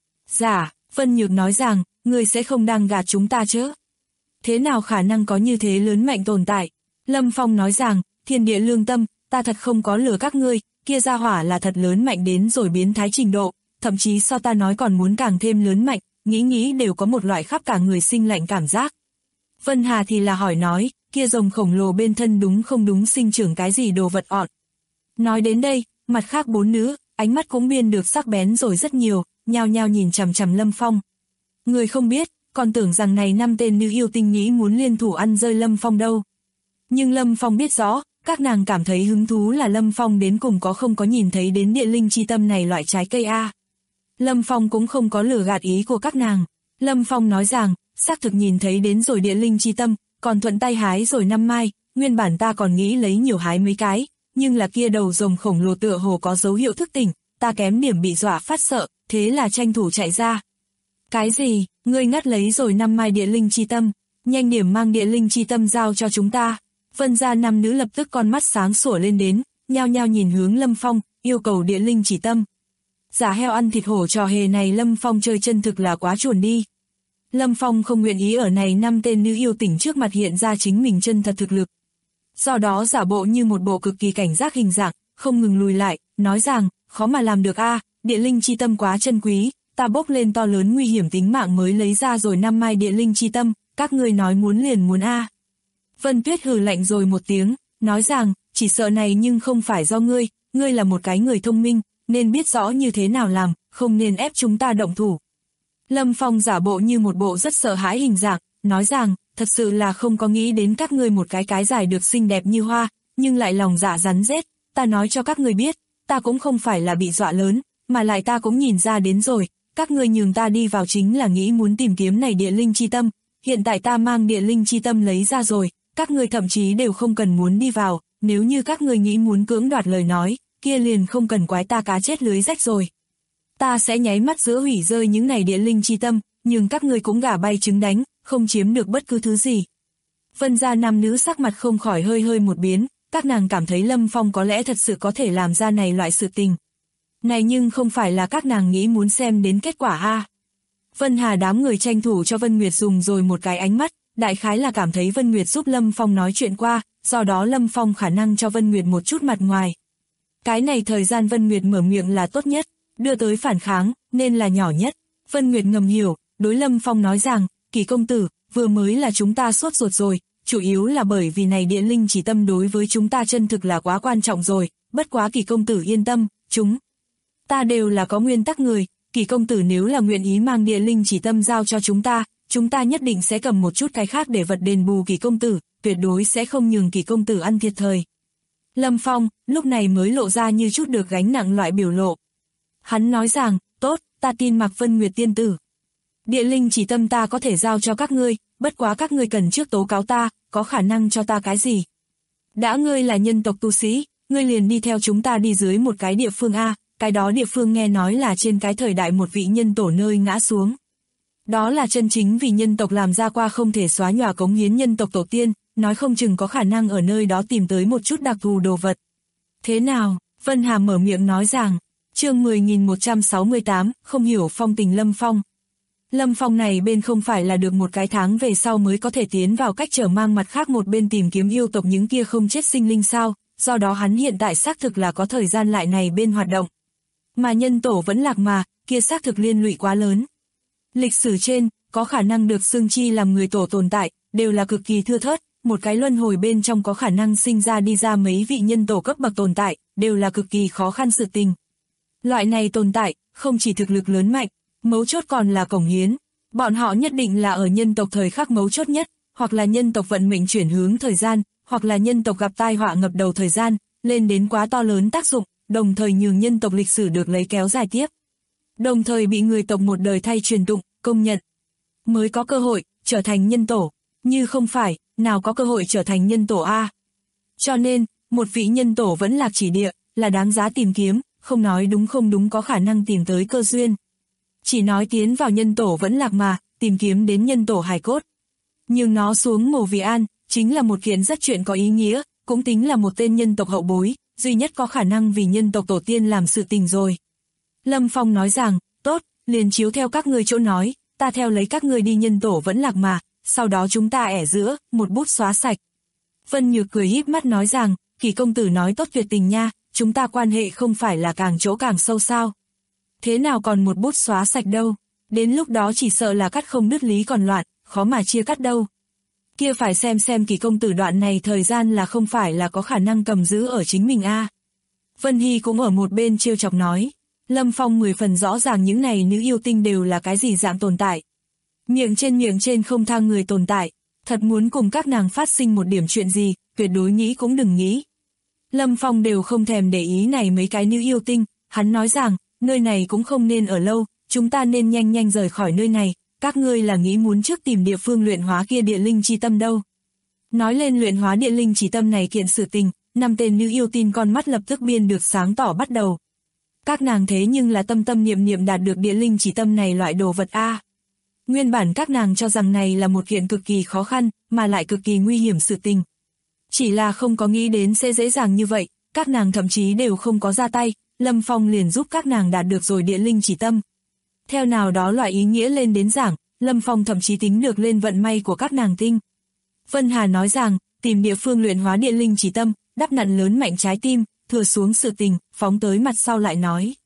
Dạ, Vân Nhược nói rằng, ngươi sẽ không đang gạt chúng ta chứ? Thế nào khả năng có như thế lớn mạnh tồn tại? Lâm Phong nói rằng, thiên địa lương tâm, ta thật không có lừa các ngươi, kia gia hỏa là thật lớn mạnh đến rồi biến thái trình độ, thậm chí so ta nói còn muốn càng thêm lớn mạnh, nghĩ đều có một loại khắp cả người sinh lạnh cảm giác. Vân Hà thì là hỏi nói, kia rồng khổng lồ bên thân đúng không đúng sinh trưởng cái gì đồ vật ọt. Nói đến đây, mặt khác bốn nữ, ánh mắt cũng biên được sắc bén rồi rất nhiều, nhao nhao nhìn chằm chằm Lâm Phong. Người không biết, còn tưởng rằng này 5 tên nữ yêu tinh nghĩ muốn liên thủ ăn rơi Lâm Phong đâu. Nhưng Lâm Phong biết rõ, các nàng cảm thấy hứng thú là Lâm Phong đến cùng có không có nhìn thấy đến địa linh chi tâm này loại trái cây a. Lâm Phong cũng không có lừa gạt ý của các nàng. Lâm Phong nói rằng, xác thực nhìn thấy đến rồi địa linh chi tâm, còn thuận tay hái rồi 5 mai, nguyên bản ta còn nghĩ lấy nhiều hái mấy cái, nhưng là kia đầu rồng khổng lồ tựa hồ có dấu hiệu thức tỉnh, ta kém điểm bị dọa phát sợ, thế là tranh thủ chạy ra. Cái gì, ngươi ngắt lấy rồi 5 mai địa linh chi tâm, nhanh điểm mang địa linh chi tâm giao cho chúng ta. Vân gia nam nữ lập tức con mắt sáng sủa lên đến, nhao nhao nhìn hướng Lâm Phong, yêu cầu địa linh chỉ tâm. Giả heo ăn thịt hổ trò hề này Lâm Phong chơi chân thực là quá chuồn đi. Lâm Phong không nguyện ý ở này 5 tên nữ yêu tỉnh trước mặt hiện ra chính mình chân thật thực lực. Do đó giả bộ như một bộ cực kỳ cảnh giác hình dạng, không ngừng lùi lại, nói rằng, khó mà làm được a, địa linh chi tâm quá chân quý, ta bốc lên to lớn nguy hiểm tính mạng mới lấy ra rồi 5 mai địa linh chi tâm, các ngươi nói muốn liền muốn a. Vân Tuyết hừ lạnh rồi một tiếng, nói rằng, chỉ sợ này nhưng không phải do ngươi là một cái người thông minh, nên biết rõ như thế nào làm, không nên ép chúng ta động thủ. Lâm Phong giả bộ như một bộ rất sợ hãi hình dạng, nói rằng, thật sự là không có nghĩ đến các ngươi một cái dài được xinh đẹp như hoa, nhưng lại lòng dạ rắn rết, ta nói cho các ngươi biết, ta cũng không phải là bị dọa lớn, mà lại ta cũng nhìn ra đến rồi, các ngươi nhường ta đi vào chính là nghĩ muốn tìm kiếm này địa linh chi tâm, hiện tại ta mang địa linh chi tâm lấy ra rồi, các ngươi thậm chí đều không cần muốn đi vào, nếu như các ngươi nghĩ muốn cưỡng đoạt lời nói, kia liền không cần quái ta cá chết lưới rách rồi. Ta sẽ nháy mắt giữa hủy rơi những này địa linh chi tâm, nhưng các ngươi cũng gà bay trứng đánh, không chiếm được bất cứ thứ gì. Vân gia nam nữ sắc mặt không khỏi hơi một biến, các nàng cảm thấy Lâm Phong có lẽ thật sự có thể làm ra này loại sự tình. Này nhưng không phải là các nàng nghĩ muốn xem đến kết quả ha. Vân Hà đám người tranh thủ cho Vân Nguyệt dùng rồi một cái ánh mắt, đại khái là cảm thấy Vân Nguyệt giúp Lâm Phong nói chuyện qua, do đó Lâm Phong khả năng cho Vân Nguyệt một chút mặt ngoài. Cái này thời gian Vân Nguyệt mở miệng là tốt nhất, đưa tới phản kháng, nên là nhỏ nhất. Vân Nguyệt ngầm hiểu, đối Lâm Phong nói rằng, Kỳ công tử, vừa mới là chúng ta sốt ruột rồi, chủ yếu là bởi vì này địa linh chỉ tâm đối với chúng ta chân thực là quá quan trọng rồi, bất quá Kỳ công tử yên tâm, chúng ta đều là có nguyên tắc người, Kỳ công tử nếu là nguyện ý mang địa linh chỉ tâm giao cho chúng ta nhất định sẽ cầm một chút cái khác để vật đền bù Kỳ công tử, tuyệt đối sẽ không nhường Kỳ công tử ăn thiệt thời. Lâm Phong, lúc này mới lộ ra như chút được gánh nặng loại biểu lộ. Hắn nói rằng, tốt, ta tin Mạc Vân Nguyệt tiên tử. Địa linh chỉ tâm ta có thể giao cho các ngươi, bất quá các ngươi cần trước tố cáo ta, có khả năng cho ta cái gì? Đã ngươi là nhân tộc tu sĩ, ngươi liền đi theo chúng ta đi dưới một cái địa phương A, cái đó địa phương nghe nói là trên cái thời đại một vị nhân tổ nơi ngã xuống. Đó là chân chính vì nhân tộc làm ra qua không thể xóa nhòa cống hiến nhân tộc tổ tiên, nói không chừng có khả năng ở nơi đó tìm tới một chút đặc thù đồ vật. Thế nào? Vân Hàm mở miệng nói rằng, chương 10.168, không hiểu phong tình Lâm Phong. Lâm Phong này bên không phải là được một cái tháng về sau mới có thể tiến vào cách trở mang mặt khác một bên tìm kiếm yêu tộc những kia không chết sinh linh sao, do đó hắn hiện tại xác thực là có thời gian lại này bên hoạt động. Mà nhân tổ vẫn lạc mà, kia xác thực liên lụy quá lớn. Lịch sử trên, có khả năng được xưng chi làm người tổ tồn tại, đều là cực kỳ thưa thớt, một cái luân hồi bên trong có khả năng sinh ra đi ra mấy vị nhân tổ cấp bậc tồn tại, đều là cực kỳ khó khăn sự tình. Loại này tồn tại, không chỉ thực lực lớn mạnh, mấu chốt còn là cống hiến. Bọn họ nhất định là ở nhân tộc thời khắc mấu chốt nhất, hoặc là nhân tộc vận mệnh chuyển hướng thời gian, hoặc là nhân tộc gặp tai họa ngập đầu thời gian, lên đến quá to lớn tác dụng, đồng thời nhường nhân tộc lịch sử được lấy kéo dài tiếp. Đồng thời bị người tộc một đời thay truyền tụng, công nhận. Mới có cơ hội, trở thành nhân tổ. Như không phải, nào có cơ hội trở thành nhân tổ a. Cho nên, một vị nhân tổ vẫn lạc chỉ địa, là đáng giá tìm kiếm, không nói đúng không đúng có khả năng tìm tới cơ duyên. Chỉ nói tiến vào nhân tổ vẫn lạc mà, tìm kiếm đến nhân tổ hài cốt. Nhưng nó xuống mồ vì an, chính là một kiện rất chuyện có ý nghĩa, cũng tính là một tên nhân tộc hậu bối, duy nhất có khả năng vì nhân tộc tổ tiên làm sự tình rồi. Lâm Phong nói rằng, tốt, liền chiếu theo các ngươi chỗ nói, ta theo lấy các ngươi đi nhân tổ vẫn lạc mà, sau đó chúng ta ẻ giữa, một bút xóa sạch. Vân Nhược cười híp mắt nói rằng, Kỳ công tử nói tốt tuyệt tình nha, chúng ta quan hệ không phải là càng chỗ càng sâu sao. Thế nào còn một bút xóa sạch đâu, đến lúc đó chỉ sợ là cắt không đứt lý còn loạn, khó mà chia cắt đâu. Kia phải xem Kỳ công tử đoạn này thời gian là không phải là có khả năng cầm giữ ở chính mình a. Vân Hy cũng ở một bên trêu chọc nói, Lâm Phong 10 phần rõ ràng những này nữ yêu tinh đều là cái gì dạng tồn tại. Miệng trên không thang người tồn tại, thật muốn cùng các nàng phát sinh một điểm chuyện gì, tuyệt đối nghĩ cũng đừng nghĩ. Lâm Phong đều không thèm để ý này mấy cái nữ yêu tinh, hắn nói rằng, nơi này cũng không nên ở lâu, chúng ta nên nhanh rời khỏi nơi này, các ngươi là nghĩ muốn trước tìm địa phương luyện hóa kia địa linh chi tâm đâu. Nói lên luyện hóa địa linh chi tâm này kiện sự tình, 5 tên nữ yêu tinh con mắt lập tức biên được sáng tỏ bắt đầu. Các nàng thế nhưng là tâm niệm đạt được địa linh chỉ tâm này loại đồ vật a. Nguyên bản các nàng cho rằng này là một kiện cực kỳ khó khăn, mà lại cực kỳ nguy hiểm sự tình. Chỉ là không có nghĩ đến sẽ dễ dàng như vậy, các nàng thậm chí đều không có ra tay, Lâm Phong liền giúp các nàng đạt được rồi địa linh chỉ tâm. Theo nào đó loại ý nghĩa lên đến giảng, Lâm Phong thậm chí tính được lên vận may của các nàng tinh. Vân Hà nói rằng, tìm địa phương luyện hóa địa linh chỉ tâm, đắp nặn lớn mạnh trái tim, thừa xuống sự tình, phóng tới mặt sau lại nói.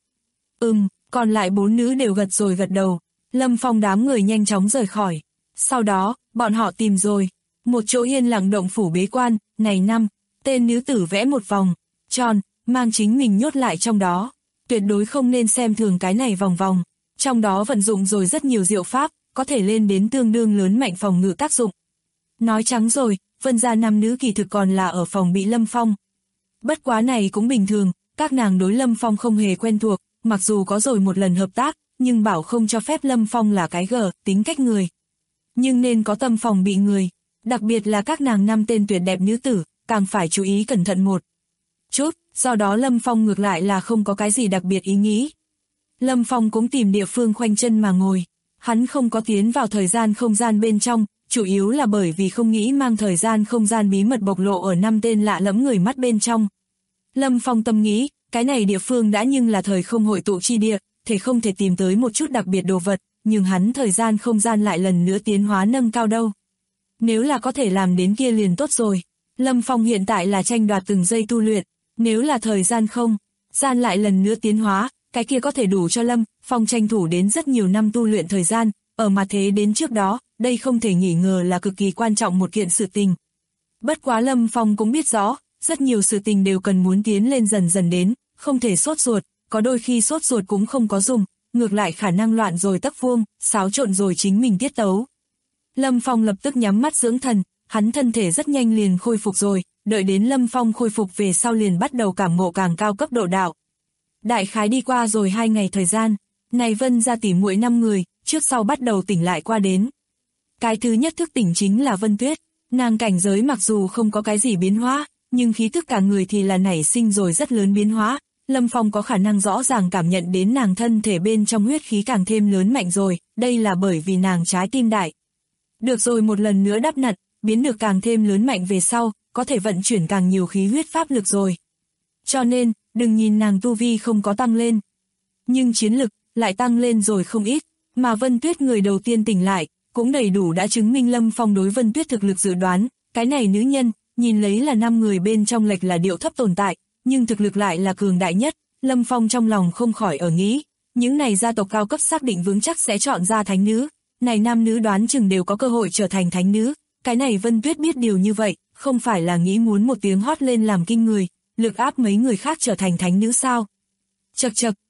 Còn lại 4 nữ đều gật rồi gật đầu. Lâm Phong đám người nhanh chóng rời khỏi. Sau đó, bọn họ tìm rồi một chỗ yên lặng động phủ bế quan, này 5 tên nữ tử vẽ một vòng tròn, mang chính mình nhốt lại trong đó. Tuyệt đối không nên xem thường cái này vòng vòng. Trong đó vận dụng rồi rất nhiều diệu pháp, có thể lên đến tương đương lớn mạnh phòng ngự tác dụng. Nói trắng rồi, Vân gia 5 nữ kỳ thực còn là ở phòng bị Lâm Phong. Bất quá này cũng bình thường, các nàng đối Lâm Phong không hề quen thuộc, mặc dù có rồi một lần hợp tác, nhưng bảo không cho phép Lâm Phong là cái tính cách người. Nhưng nên có tâm phòng bị người, đặc biệt là các nàng 5 tên tuyệt đẹp nữ tử, càng phải chú ý cẩn thận một chút, do đó Lâm Phong ngược lại là không có cái gì đặc biệt ý nghĩ. Lâm Phong cũng tìm địa phương khoanh chân mà ngồi, hắn không có tiến vào thời gian không gian bên trong, chủ yếu là bởi vì không nghĩ mang thời gian không gian bí mật bộc lộ ở 5 tên lạ lẫm người mắt bên trong. Lâm Phong tâm nghĩ, cái này địa phương đã nhưng là thời không hội tụ chi địa, thể không thể tìm tới một chút đặc biệt đồ vật, nhưng hắn thời gian không gian lại lần nữa tiến hóa nâng cao đâu. Nếu là có thể làm đến kia liền tốt rồi. Lâm Phong hiện tại là tranh đoạt từng giây tu luyện, nếu là thời gian không gian lại lần nữa tiến hóa, cái kia có thể đủ cho Lâm Phong tranh thủ đến rất nhiều năm tu luyện thời gian, ở mà thế đến trước đó, đây không thể nghi ngờ là cực kỳ quan trọng một kiện sự tình. Bất quá Lâm Phong cũng biết rõ, rất nhiều sự tình đều cần muốn tiến lên dần dần đến, không thể sốt ruột, có đôi khi sốt ruột cũng không có dùng, ngược lại khả năng loạn rồi tấc vuông, xáo trộn rồi chính mình tiết tấu. Lâm Phong lập tức nhắm mắt dưỡng thần, hắn thân thể rất nhanh liền khôi phục rồi, đợi đến Lâm Phong khôi phục về sau liền bắt đầu cảm ngộ càng cao cấp độ đạo. Đại khái đi qua rồi 2 ngày thời gian, này Vân gia tỷ muội 5 người, trước sau bắt đầu tỉnh lại qua đến. Cái thứ nhất thức tỉnh chính là Vân Tuyết, nàng cảnh giới mặc dù không có cái gì biến hóa, nhưng khí thức cả người thì là nảy sinh rồi rất lớn biến hóa. Lâm Phong có khả năng rõ ràng cảm nhận đến nàng thân thể bên trong huyết khí càng thêm lớn mạnh rồi, đây là bởi vì nàng trái tim đại. Được rồi một lần nữa đắp nặn, biến được càng thêm lớn mạnh về sau, có thể vận chuyển càng nhiều khí huyết pháp lực rồi. Cho nên, đừng nhìn nàng tu vi không có tăng lên, nhưng chiến lực lại tăng lên rồi không ít, mà Vân Tuyết người đầu tiên tỉnh lại, cũng đầy đủ đã chứng minh Lâm Phong đối Vân Tuyết thực lực dự đoán, cái này nữ nhân, nhìn lấy là 5 người bên trong lệch là điệu thấp tồn tại, nhưng thực lực lại là cường đại nhất. Lâm Phong trong lòng không khỏi ở nghĩ, những này gia tộc cao cấp xác định vững chắc sẽ chọn ra thánh nữ, này nam nữ đoán chừng đều có cơ hội trở thành thánh nữ, cái này Vân Tuyết biết điều như vậy, không phải là nghĩ muốn một tiếng hót lên làm kinh người, lực áp mấy người khác trở thành thánh nữ sao? Chậc chậc,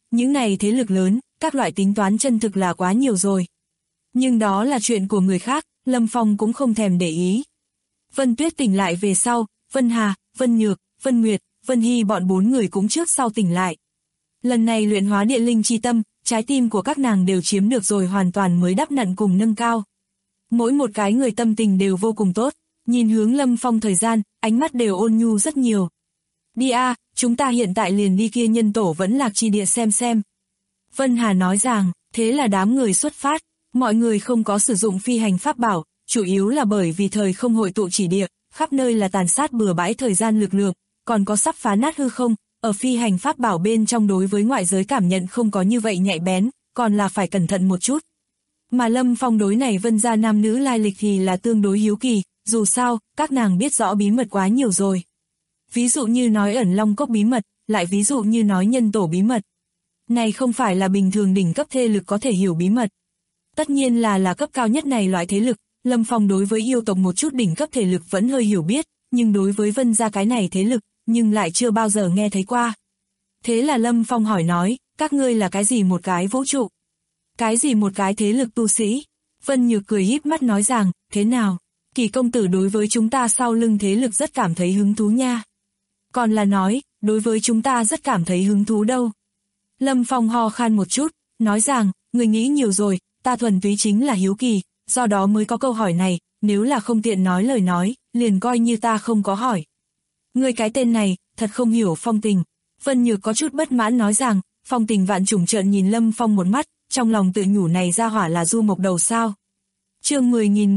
những này thế lực lớn, các loại tính toán chân thực là quá nhiều rồi. Nhưng đó là chuyện của người khác, Lâm Phong cũng không thèm để ý. Vân Tuyết tỉnh lại về sau, Vân Hà, Vân Nhược, Vân Nguyệt, Vân Hy bọn 4 người cũng trước sau tỉnh lại. Lần này luyện hóa địa linh chi tâm, trái tim của các nàng đều chiếm được rồi hoàn toàn mới đắp nặn cùng nâng cao. Mỗi một cái người tâm tình đều vô cùng tốt, nhìn hướng Lâm Phong thời gian, ánh mắt đều ôn nhu rất nhiều. Đi a, chúng ta hiện tại liền đi kia nhân tổ vẫn lạc chi địa xem. Vân Hà nói rằng, thế là đám người xuất phát, mọi người không có sử dụng phi hành pháp bảo, chủ yếu là bởi vì thời không hội tụ chỉ địa, khắp nơi là tàn sát bừa bãi thời gian lực lượng, còn có sắp phá nát hư không, ở phi hành pháp bảo bên trong đối với ngoại giới cảm nhận không có như vậy nhạy bén, còn là phải cẩn thận một chút. Mà Lâm Phong đối này Vân gia nam nữ lai lịch thì là tương đối hiếu kỳ, dù sao, các nàng biết rõ bí mật quá nhiều rồi. Ví dụ như nói ẩn long cốc bí mật, lại ví dụ như nói nhân tổ bí mật. Này không phải là bình thường đỉnh cấp thế lực có thể hiểu bí mật. Tất nhiên là cấp cao nhất này loại thế lực, Lâm Phong đối với yêu tộc một chút đỉnh cấp thể lực vẫn hơi hiểu biết, nhưng đối với Vân gia cái này thế lực, nhưng lại chưa bao giờ nghe thấy qua. Thế là Lâm Phong hỏi nói, các ngươi là cái gì một cái vũ trụ? Cái gì một cái thế lực tu sĩ? Vân Nhược cười híp mắt nói rằng, thế nào? Kỳ công tử đối với chúng ta sau lưng thế lực rất cảm thấy hứng thú nha. Còn là nói, đối với chúng ta rất cảm thấy hứng thú đâu. Lâm Phong ho khan một chút, nói rằng, người nghĩ nhiều rồi, ta thuần túy chính là hiếu kỳ, do đó mới có câu hỏi này, nếu là không tiện nói lời nói, liền coi như ta không có hỏi. Người cái tên này, thật không hiểu phong tình. Vân Nhược có chút bất mãn nói rằng, phong tình vạn trùng trợn nhìn Lâm Phong một mắt, trong lòng tự nhủ này ra hỏa là du mộc đầu sao. Chương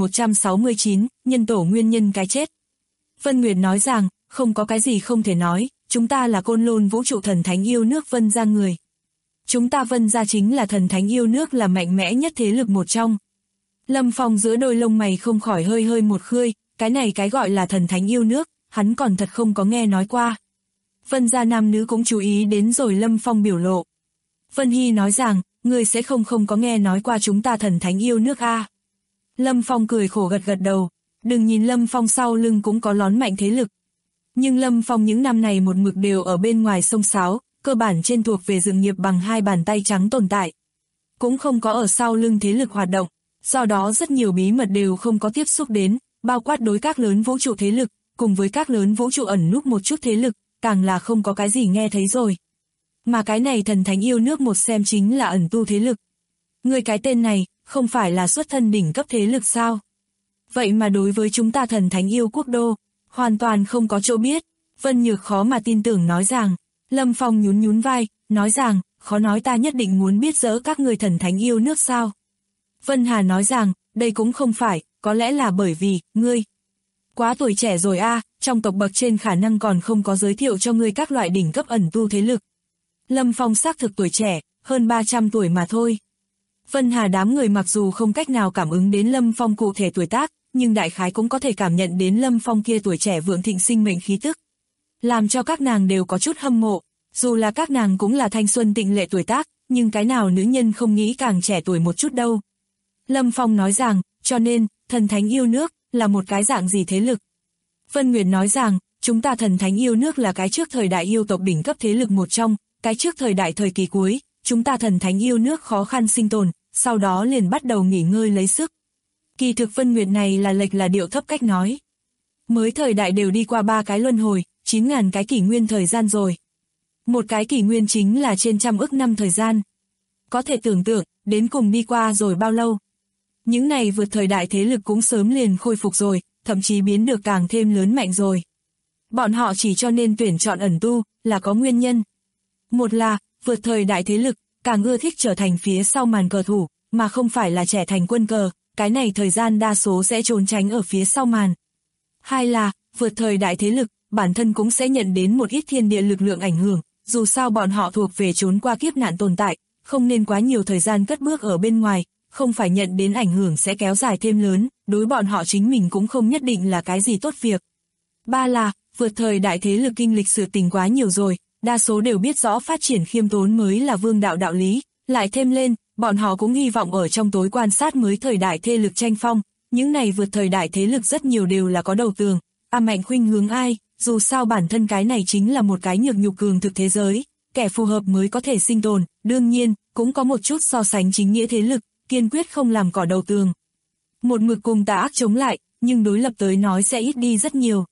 10.169, nhân tổ nguyên nhân cái chết. Vân Nguyệt nói rằng, không có cái gì không thể nói, chúng ta là Côn Lôn vũ trụ thần thánh yêu nước Vân gia người. Chúng ta Vân gia chính là thần thánh yêu nước, là mạnh mẽ nhất thế lực một trong. Lâm Phong giữa đôi lông mày không khỏi hơi một khơi, cái này cái gọi là thần thánh yêu nước, hắn còn thật không có nghe nói qua. Vân gia nam nữ cũng chú ý đến rồi Lâm Phong biểu lộ. Vân Hy nói rằng, ngươi sẽ không có nghe nói qua chúng ta thần thánh yêu nước a. Lâm Phong cười khổ gật đầu, đừng nhìn Lâm Phong sau lưng cũng có lón mạnh thế lực. Nhưng Lâm Phong những năm này một mực đều ở bên ngoài sông sáo, cơ bản trên thuộc về dựng nghiệp bằng hai bàn tay trắng tồn tại. Cũng không có ở sau lưng thế lực hoạt động, do đó rất nhiều bí mật đều không có tiếp xúc đến, bao quát đối các lớn vũ trụ thế lực, cùng với các lớn vũ trụ ẩn núp một chút thế lực, càng là không có cái gì nghe thấy rồi. Mà cái này thần thánh yêu nước một xem chính là ẩn tu thế lực. Người cái tên này, không phải là xuất thân đỉnh cấp thế lực sao? Vậy mà đối với chúng ta thần thánh yêu quốc đô, hoàn toàn không có chỗ biết. Vân Nhược khó mà tin tưởng nói rằng, Lâm Phong nhún vai, nói rằng, khó nói ta nhất định muốn biết dỡ các người thần thánh yêu nước sao? Vân Hà nói rằng, đây cũng không phải, có lẽ là bởi vì, ngươi quá tuổi trẻ rồi a, trong tộc bậc trên khả năng còn không có giới thiệu cho ngươi các loại đỉnh cấp ẩn tu thế lực. Lâm Phong xác thực tuổi trẻ, hơn 300 tuổi mà thôi. Vân Hà đám người mặc dù không cách nào cảm ứng đến Lâm Phong cụ thể tuổi tác, nhưng đại khái cũng có thể cảm nhận đến Lâm Phong kia tuổi trẻ vượng thịnh sinh mệnh khí tức. Làm cho các nàng đều có chút hâm mộ, dù là các nàng cũng là thanh xuân tịnh lệ tuổi tác, nhưng cái nào nữ nhân không nghĩ càng trẻ tuổi một chút đâu. Lâm Phong nói rằng, cho nên, thần thánh yêu nước, là một cái dạng gì thế lực? Vân Nguyệt nói rằng, chúng ta thần thánh yêu nước là cái trước thời đại yêu tộc đỉnh cấp thế lực một trong, cái trước thời đại thời kỳ cuối, chúng ta thần thánh yêu nước khó khăn sinh tồn, sau đó liền bắt đầu nghỉ ngơi lấy sức. Kỳ thực Vân Nguyệt này là điệu thấp cách nói. Mới thời đại đều đi qua 3 cái luân hồi, 9.000 cái kỷ nguyên thời gian rồi. Một cái kỷ nguyên chính là trên 100 ức năm thời gian. Có thể tưởng tượng, đến cùng đi qua rồi bao lâu. Những này vượt thời đại thế lực cũng sớm liền khôi phục rồi, thậm chí biến được càng thêm lớn mạnh rồi. Bọn họ chỉ cho nên tuyển chọn ẩn tu, là có nguyên nhân. Một là, vượt thời đại thế lực, càng ưa thích trở thành phía sau màn cờ thủ, mà không phải là trẻ thành quân cờ, cái này thời gian đa số sẽ trốn tránh ở phía sau màn. Hai là, vượt thời đại thế lực, bản thân cũng sẽ nhận đến một ít thiên địa lực lượng ảnh hưởng, dù sao bọn họ thuộc về trốn qua kiếp nạn tồn tại, không nên quá nhiều thời gian cất bước ở bên ngoài, không phải nhận đến ảnh hưởng sẽ kéo dài thêm lớn, đối bọn họ chính mình cũng không nhất định là cái gì tốt việc. Ba là, vượt thời đại thế lực kinh lịch sự tình quá nhiều rồi, đa số đều biết rõ phát triển khiêm tốn mới là vương đạo đạo lý, lại thêm lên, bọn họ cũng hy vọng ở trong tối quan sát mới thời đại thế lực tranh phong, những này vượt thời đại thế lực rất nhiều đều là có đầu tường, mạnh khuynh hướng ai, dù sao bản thân cái này chính là một cái nhược nhục cường thực thế giới, kẻ phù hợp mới có thể sinh tồn, đương nhiên, cũng có một chút so sánh chính nghĩa thế lực, kiên quyết không làm cỏ đầu tường. Một mực cùng tà ác chống lại, nhưng đối lập tới nói sẽ ít đi rất nhiều.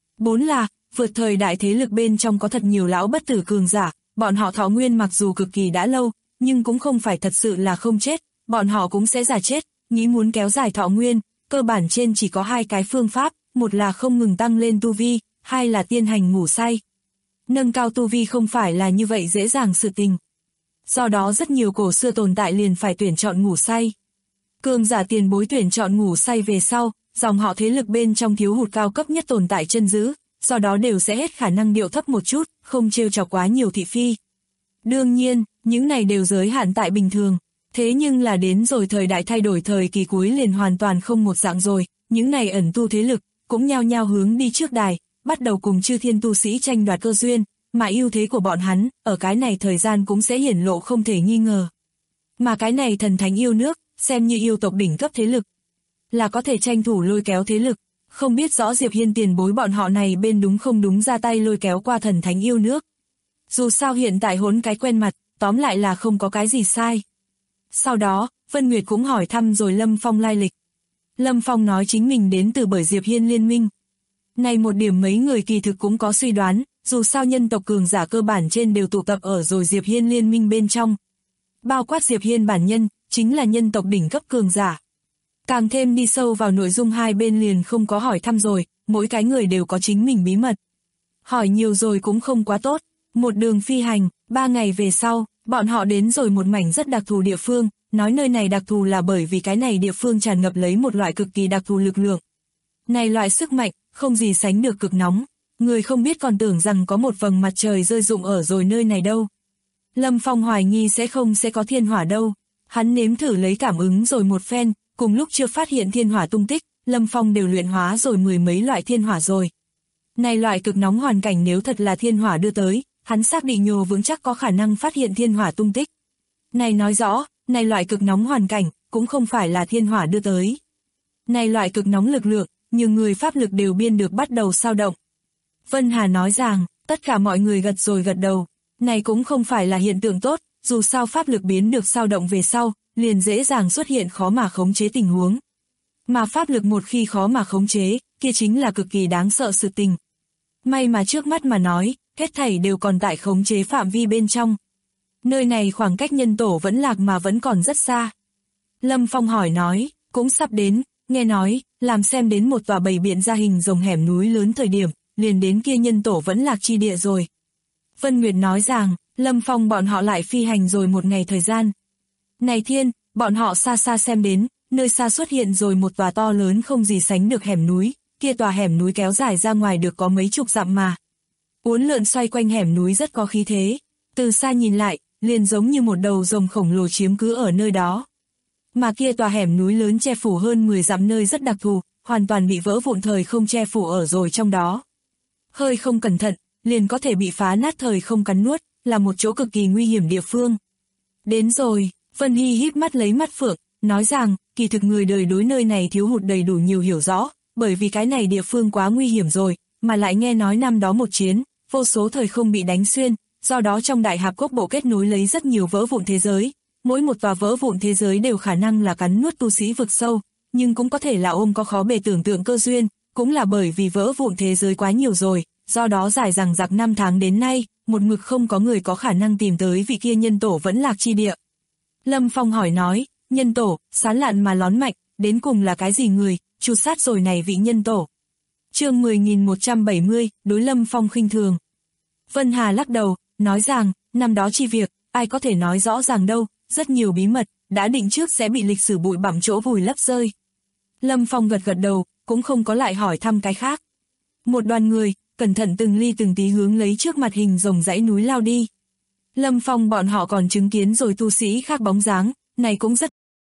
4 là, vượt thời đại thế lực bên trong có thật nhiều lão bất tử cường giả, bọn họ thọ nguyên mặc dù cực kỳ đã lâu, nhưng cũng không phải thật sự là không chết, bọn họ cũng sẽ già chết, nghĩ muốn kéo dài thọ nguyên, cơ bản trên chỉ có 2 cái phương pháp, một là không ngừng tăng lên tu vi, 2 là tiên hành ngủ say. Nâng cao tu vi không phải là như vậy dễ dàng sự tình. Do đó rất nhiều cổ xưa tồn tại liền phải tuyển chọn ngủ say. Cường giả tiền bối tuyển chọn ngủ say về sau, dòng họ thế lực bên trong thiếu hụt cao cấp nhất tồn tại chân giữ, do đó đều sẽ hết khả năng điệu thấp một chút, không trêu chọc quá nhiều thị phi. Đương nhiên, những này đều giới hạn tại bình thường. Thế nhưng là đến rồi thời đại thay đổi thời kỳ cuối liền hoàn toàn không một dạng rồi, những này ẩn tu thế lực, cũng nhao nhao hướng đi trước đài, bắt đầu cùng chư thiên tu sĩ tranh đoạt cơ duyên, mà ưu thế của bọn hắn, ở cái này thời gian cũng sẽ hiển lộ không thể nghi ngờ. Mà cái này thần thánh yêu nước, xem như yêu tộc đỉnh cấp thế lực, là có thể tranh thủ lôi kéo thế lực, không biết rõ Diệp Hiên tiền bối bọn họ này bên đúng không đúng ra tay lôi kéo qua thần thánh yêu nước. Dù sao hiện tại hỗn cái quen mặt, tóm lại là không có cái gì sai. Sau đó, Vân Nguyệt cũng hỏi thăm rồi Lâm Phong lai lịch. Lâm Phong nói chính mình đến từ bởi Diệp Hiên liên minh. Này một điểm mấy người kỳ thực cũng có suy đoán, dù sao nhân tộc cường giả cơ bản trên đều tụ tập ở rồi Diệp Hiên liên minh bên trong. Bao quát Diệp Hiên bản nhân, chính là nhân tộc đỉnh cấp cường giả. Càng thêm đi sâu vào nội dung hai bên liền không có hỏi thăm rồi, mỗi cái người đều có chính mình bí mật. Hỏi nhiều rồi cũng không quá tốt, một đường phi hành, 3 ngày về sau, bọn họ đến rồi một mảnh rất đặc thù địa phương, nói nơi này đặc thù là bởi vì cái này địa phương tràn ngập lấy một loại cực kỳ đặc thù lực lượng. Này loại sức mạnh, không gì sánh được cực nóng, người không biết còn tưởng rằng có một vầng mặt trời rơi rụng ở rồi nơi này đâu. Lâm Phong hoài nghi sẽ có thiên hỏa đâu, hắn nếm thử lấy cảm ứng rồi một phen, cùng lúc chưa phát hiện thiên hỏa tung tích, Lâm Phong đều luyện hóa rồi 10 mấy loại thiên hỏa rồi. Này loại cực nóng hoàn cảnh nếu thật là thiên hỏa đưa tới, hắn xác định nhồ vững chắc có khả năng phát hiện thiên hỏa tung tích. Này nói rõ, này loại cực nóng hoàn cảnh, cũng không phải là thiên hỏa đưa tới. Này loại cực nóng lực lượng, nhiều người pháp lực đều biên được bắt đầu sao động. Vân Hà nói rằng, tất cả mọi người gật rồi gật đầu, này cũng không phải là hiện tượng tốt, dù sao pháp lực biến được sao động về sau, liền dễ dàng xuất hiện khó mà khống chế tình huống. Mà pháp lực một khi khó mà khống chế, kia chính là cực kỳ đáng sợ sự tình. May mà trước mắt mà nói, hết thảy đều còn tại khống chế phạm vi bên trong. Nơi này khoảng cách nhân tổ vẫn lạc mà vẫn còn rất xa. Lâm Phong hỏi nói, cũng sắp đến, nghe nói, làm xem đến một tòa bầy biện ra hình rồng hẻm núi lớn thời điểm, liền đến kia nhân tổ vẫn lạc chi địa rồi. Vân Nguyệt nói rằng, Lâm Phong bọn họ lại phi hành rồi một ngày thời gian. Này thiên, bọn họ xa xa xem đến, nơi xa xuất hiện rồi một tòa to lớn không gì sánh được hẻm núi, kia tòa hẻm núi kéo dài ra ngoài được có mấy chục dặm mà. Uốn lượn xoay quanh hẻm núi rất có khí thế, từ xa nhìn lại, liền giống như một đầu rồng khổng lồ chiếm cứ ở nơi đó. Mà kia tòa hẻm núi lớn che phủ hơn 10 dặm nơi rất đặc thù, hoàn toàn bị vỡ vụn thời không che phủ ở rồi trong đó. Hơi không cẩn thận, liền có thể bị phá nát thời không cắn nuốt, là một chỗ cực kỳ nguy hiểm địa phương. Đến rồi, Vân Hy híp mắt lấy mắt phượng, nói rằng, kỳ thực người đời đối nơi này thiếu hụt đầy đủ nhiều hiểu rõ, bởi vì cái này địa phương quá nguy hiểm rồi, mà lại nghe nói năm đó một chiến, vô số thời không bị đánh xuyên, do đó trong đại hạp cốc bộ kết nối lấy rất nhiều vỡ vụn thế giới, mỗi một tòa vỡ vụn thế giới đều khả năng là cắn nuốt tu sĩ vực sâu, nhưng cũng có thể là ôm có khó bề tưởng tượng cơ duyên, cũng là bởi vì vỡ vụn thế giới quá nhiều rồi, do đó dài dằng dặc 5 tháng đến nay, một mực không có người có khả năng tìm tới vị kia nhân tổ vẫn lạc chi địa. Lâm Phong hỏi nói, nhân tổ, sán lạn mà lón mạnh, đến cùng là cái gì người, chu sát rồi này vị nhân tổ. Chương 10.170, đối Lâm Phong khinh thường. Vân Hà lắc đầu, nói rằng, năm đó chi việc, ai có thể nói rõ ràng đâu, rất nhiều bí mật, đã định trước sẽ bị lịch sử bụi bặm chỗ vùi lấp rơi. Lâm Phong gật gật đầu, cũng không có lại hỏi thăm cái khác. Một đoàn người, cẩn thận từng ly từng tí hướng lấy trước mặt hình rồng dãy núi lao đi. Lâm Phong bọn họ còn chứng kiến rồi tu sĩ khác bóng dáng, này cũng rất.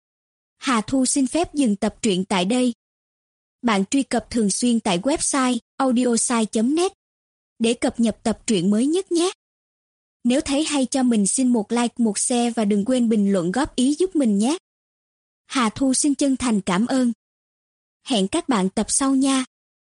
Hà Thu xin phép dừng tập truyện tại đây. Bạn truy cập thường xuyên tại website audiosai.net để cập nhật tập truyện mới nhất nhé. Nếu thấy hay cho mình xin một like, một share và đừng quên bình luận góp ý giúp mình nhé. Hà Thu xin chân thành cảm ơn. Hẹn các bạn tập sau nha.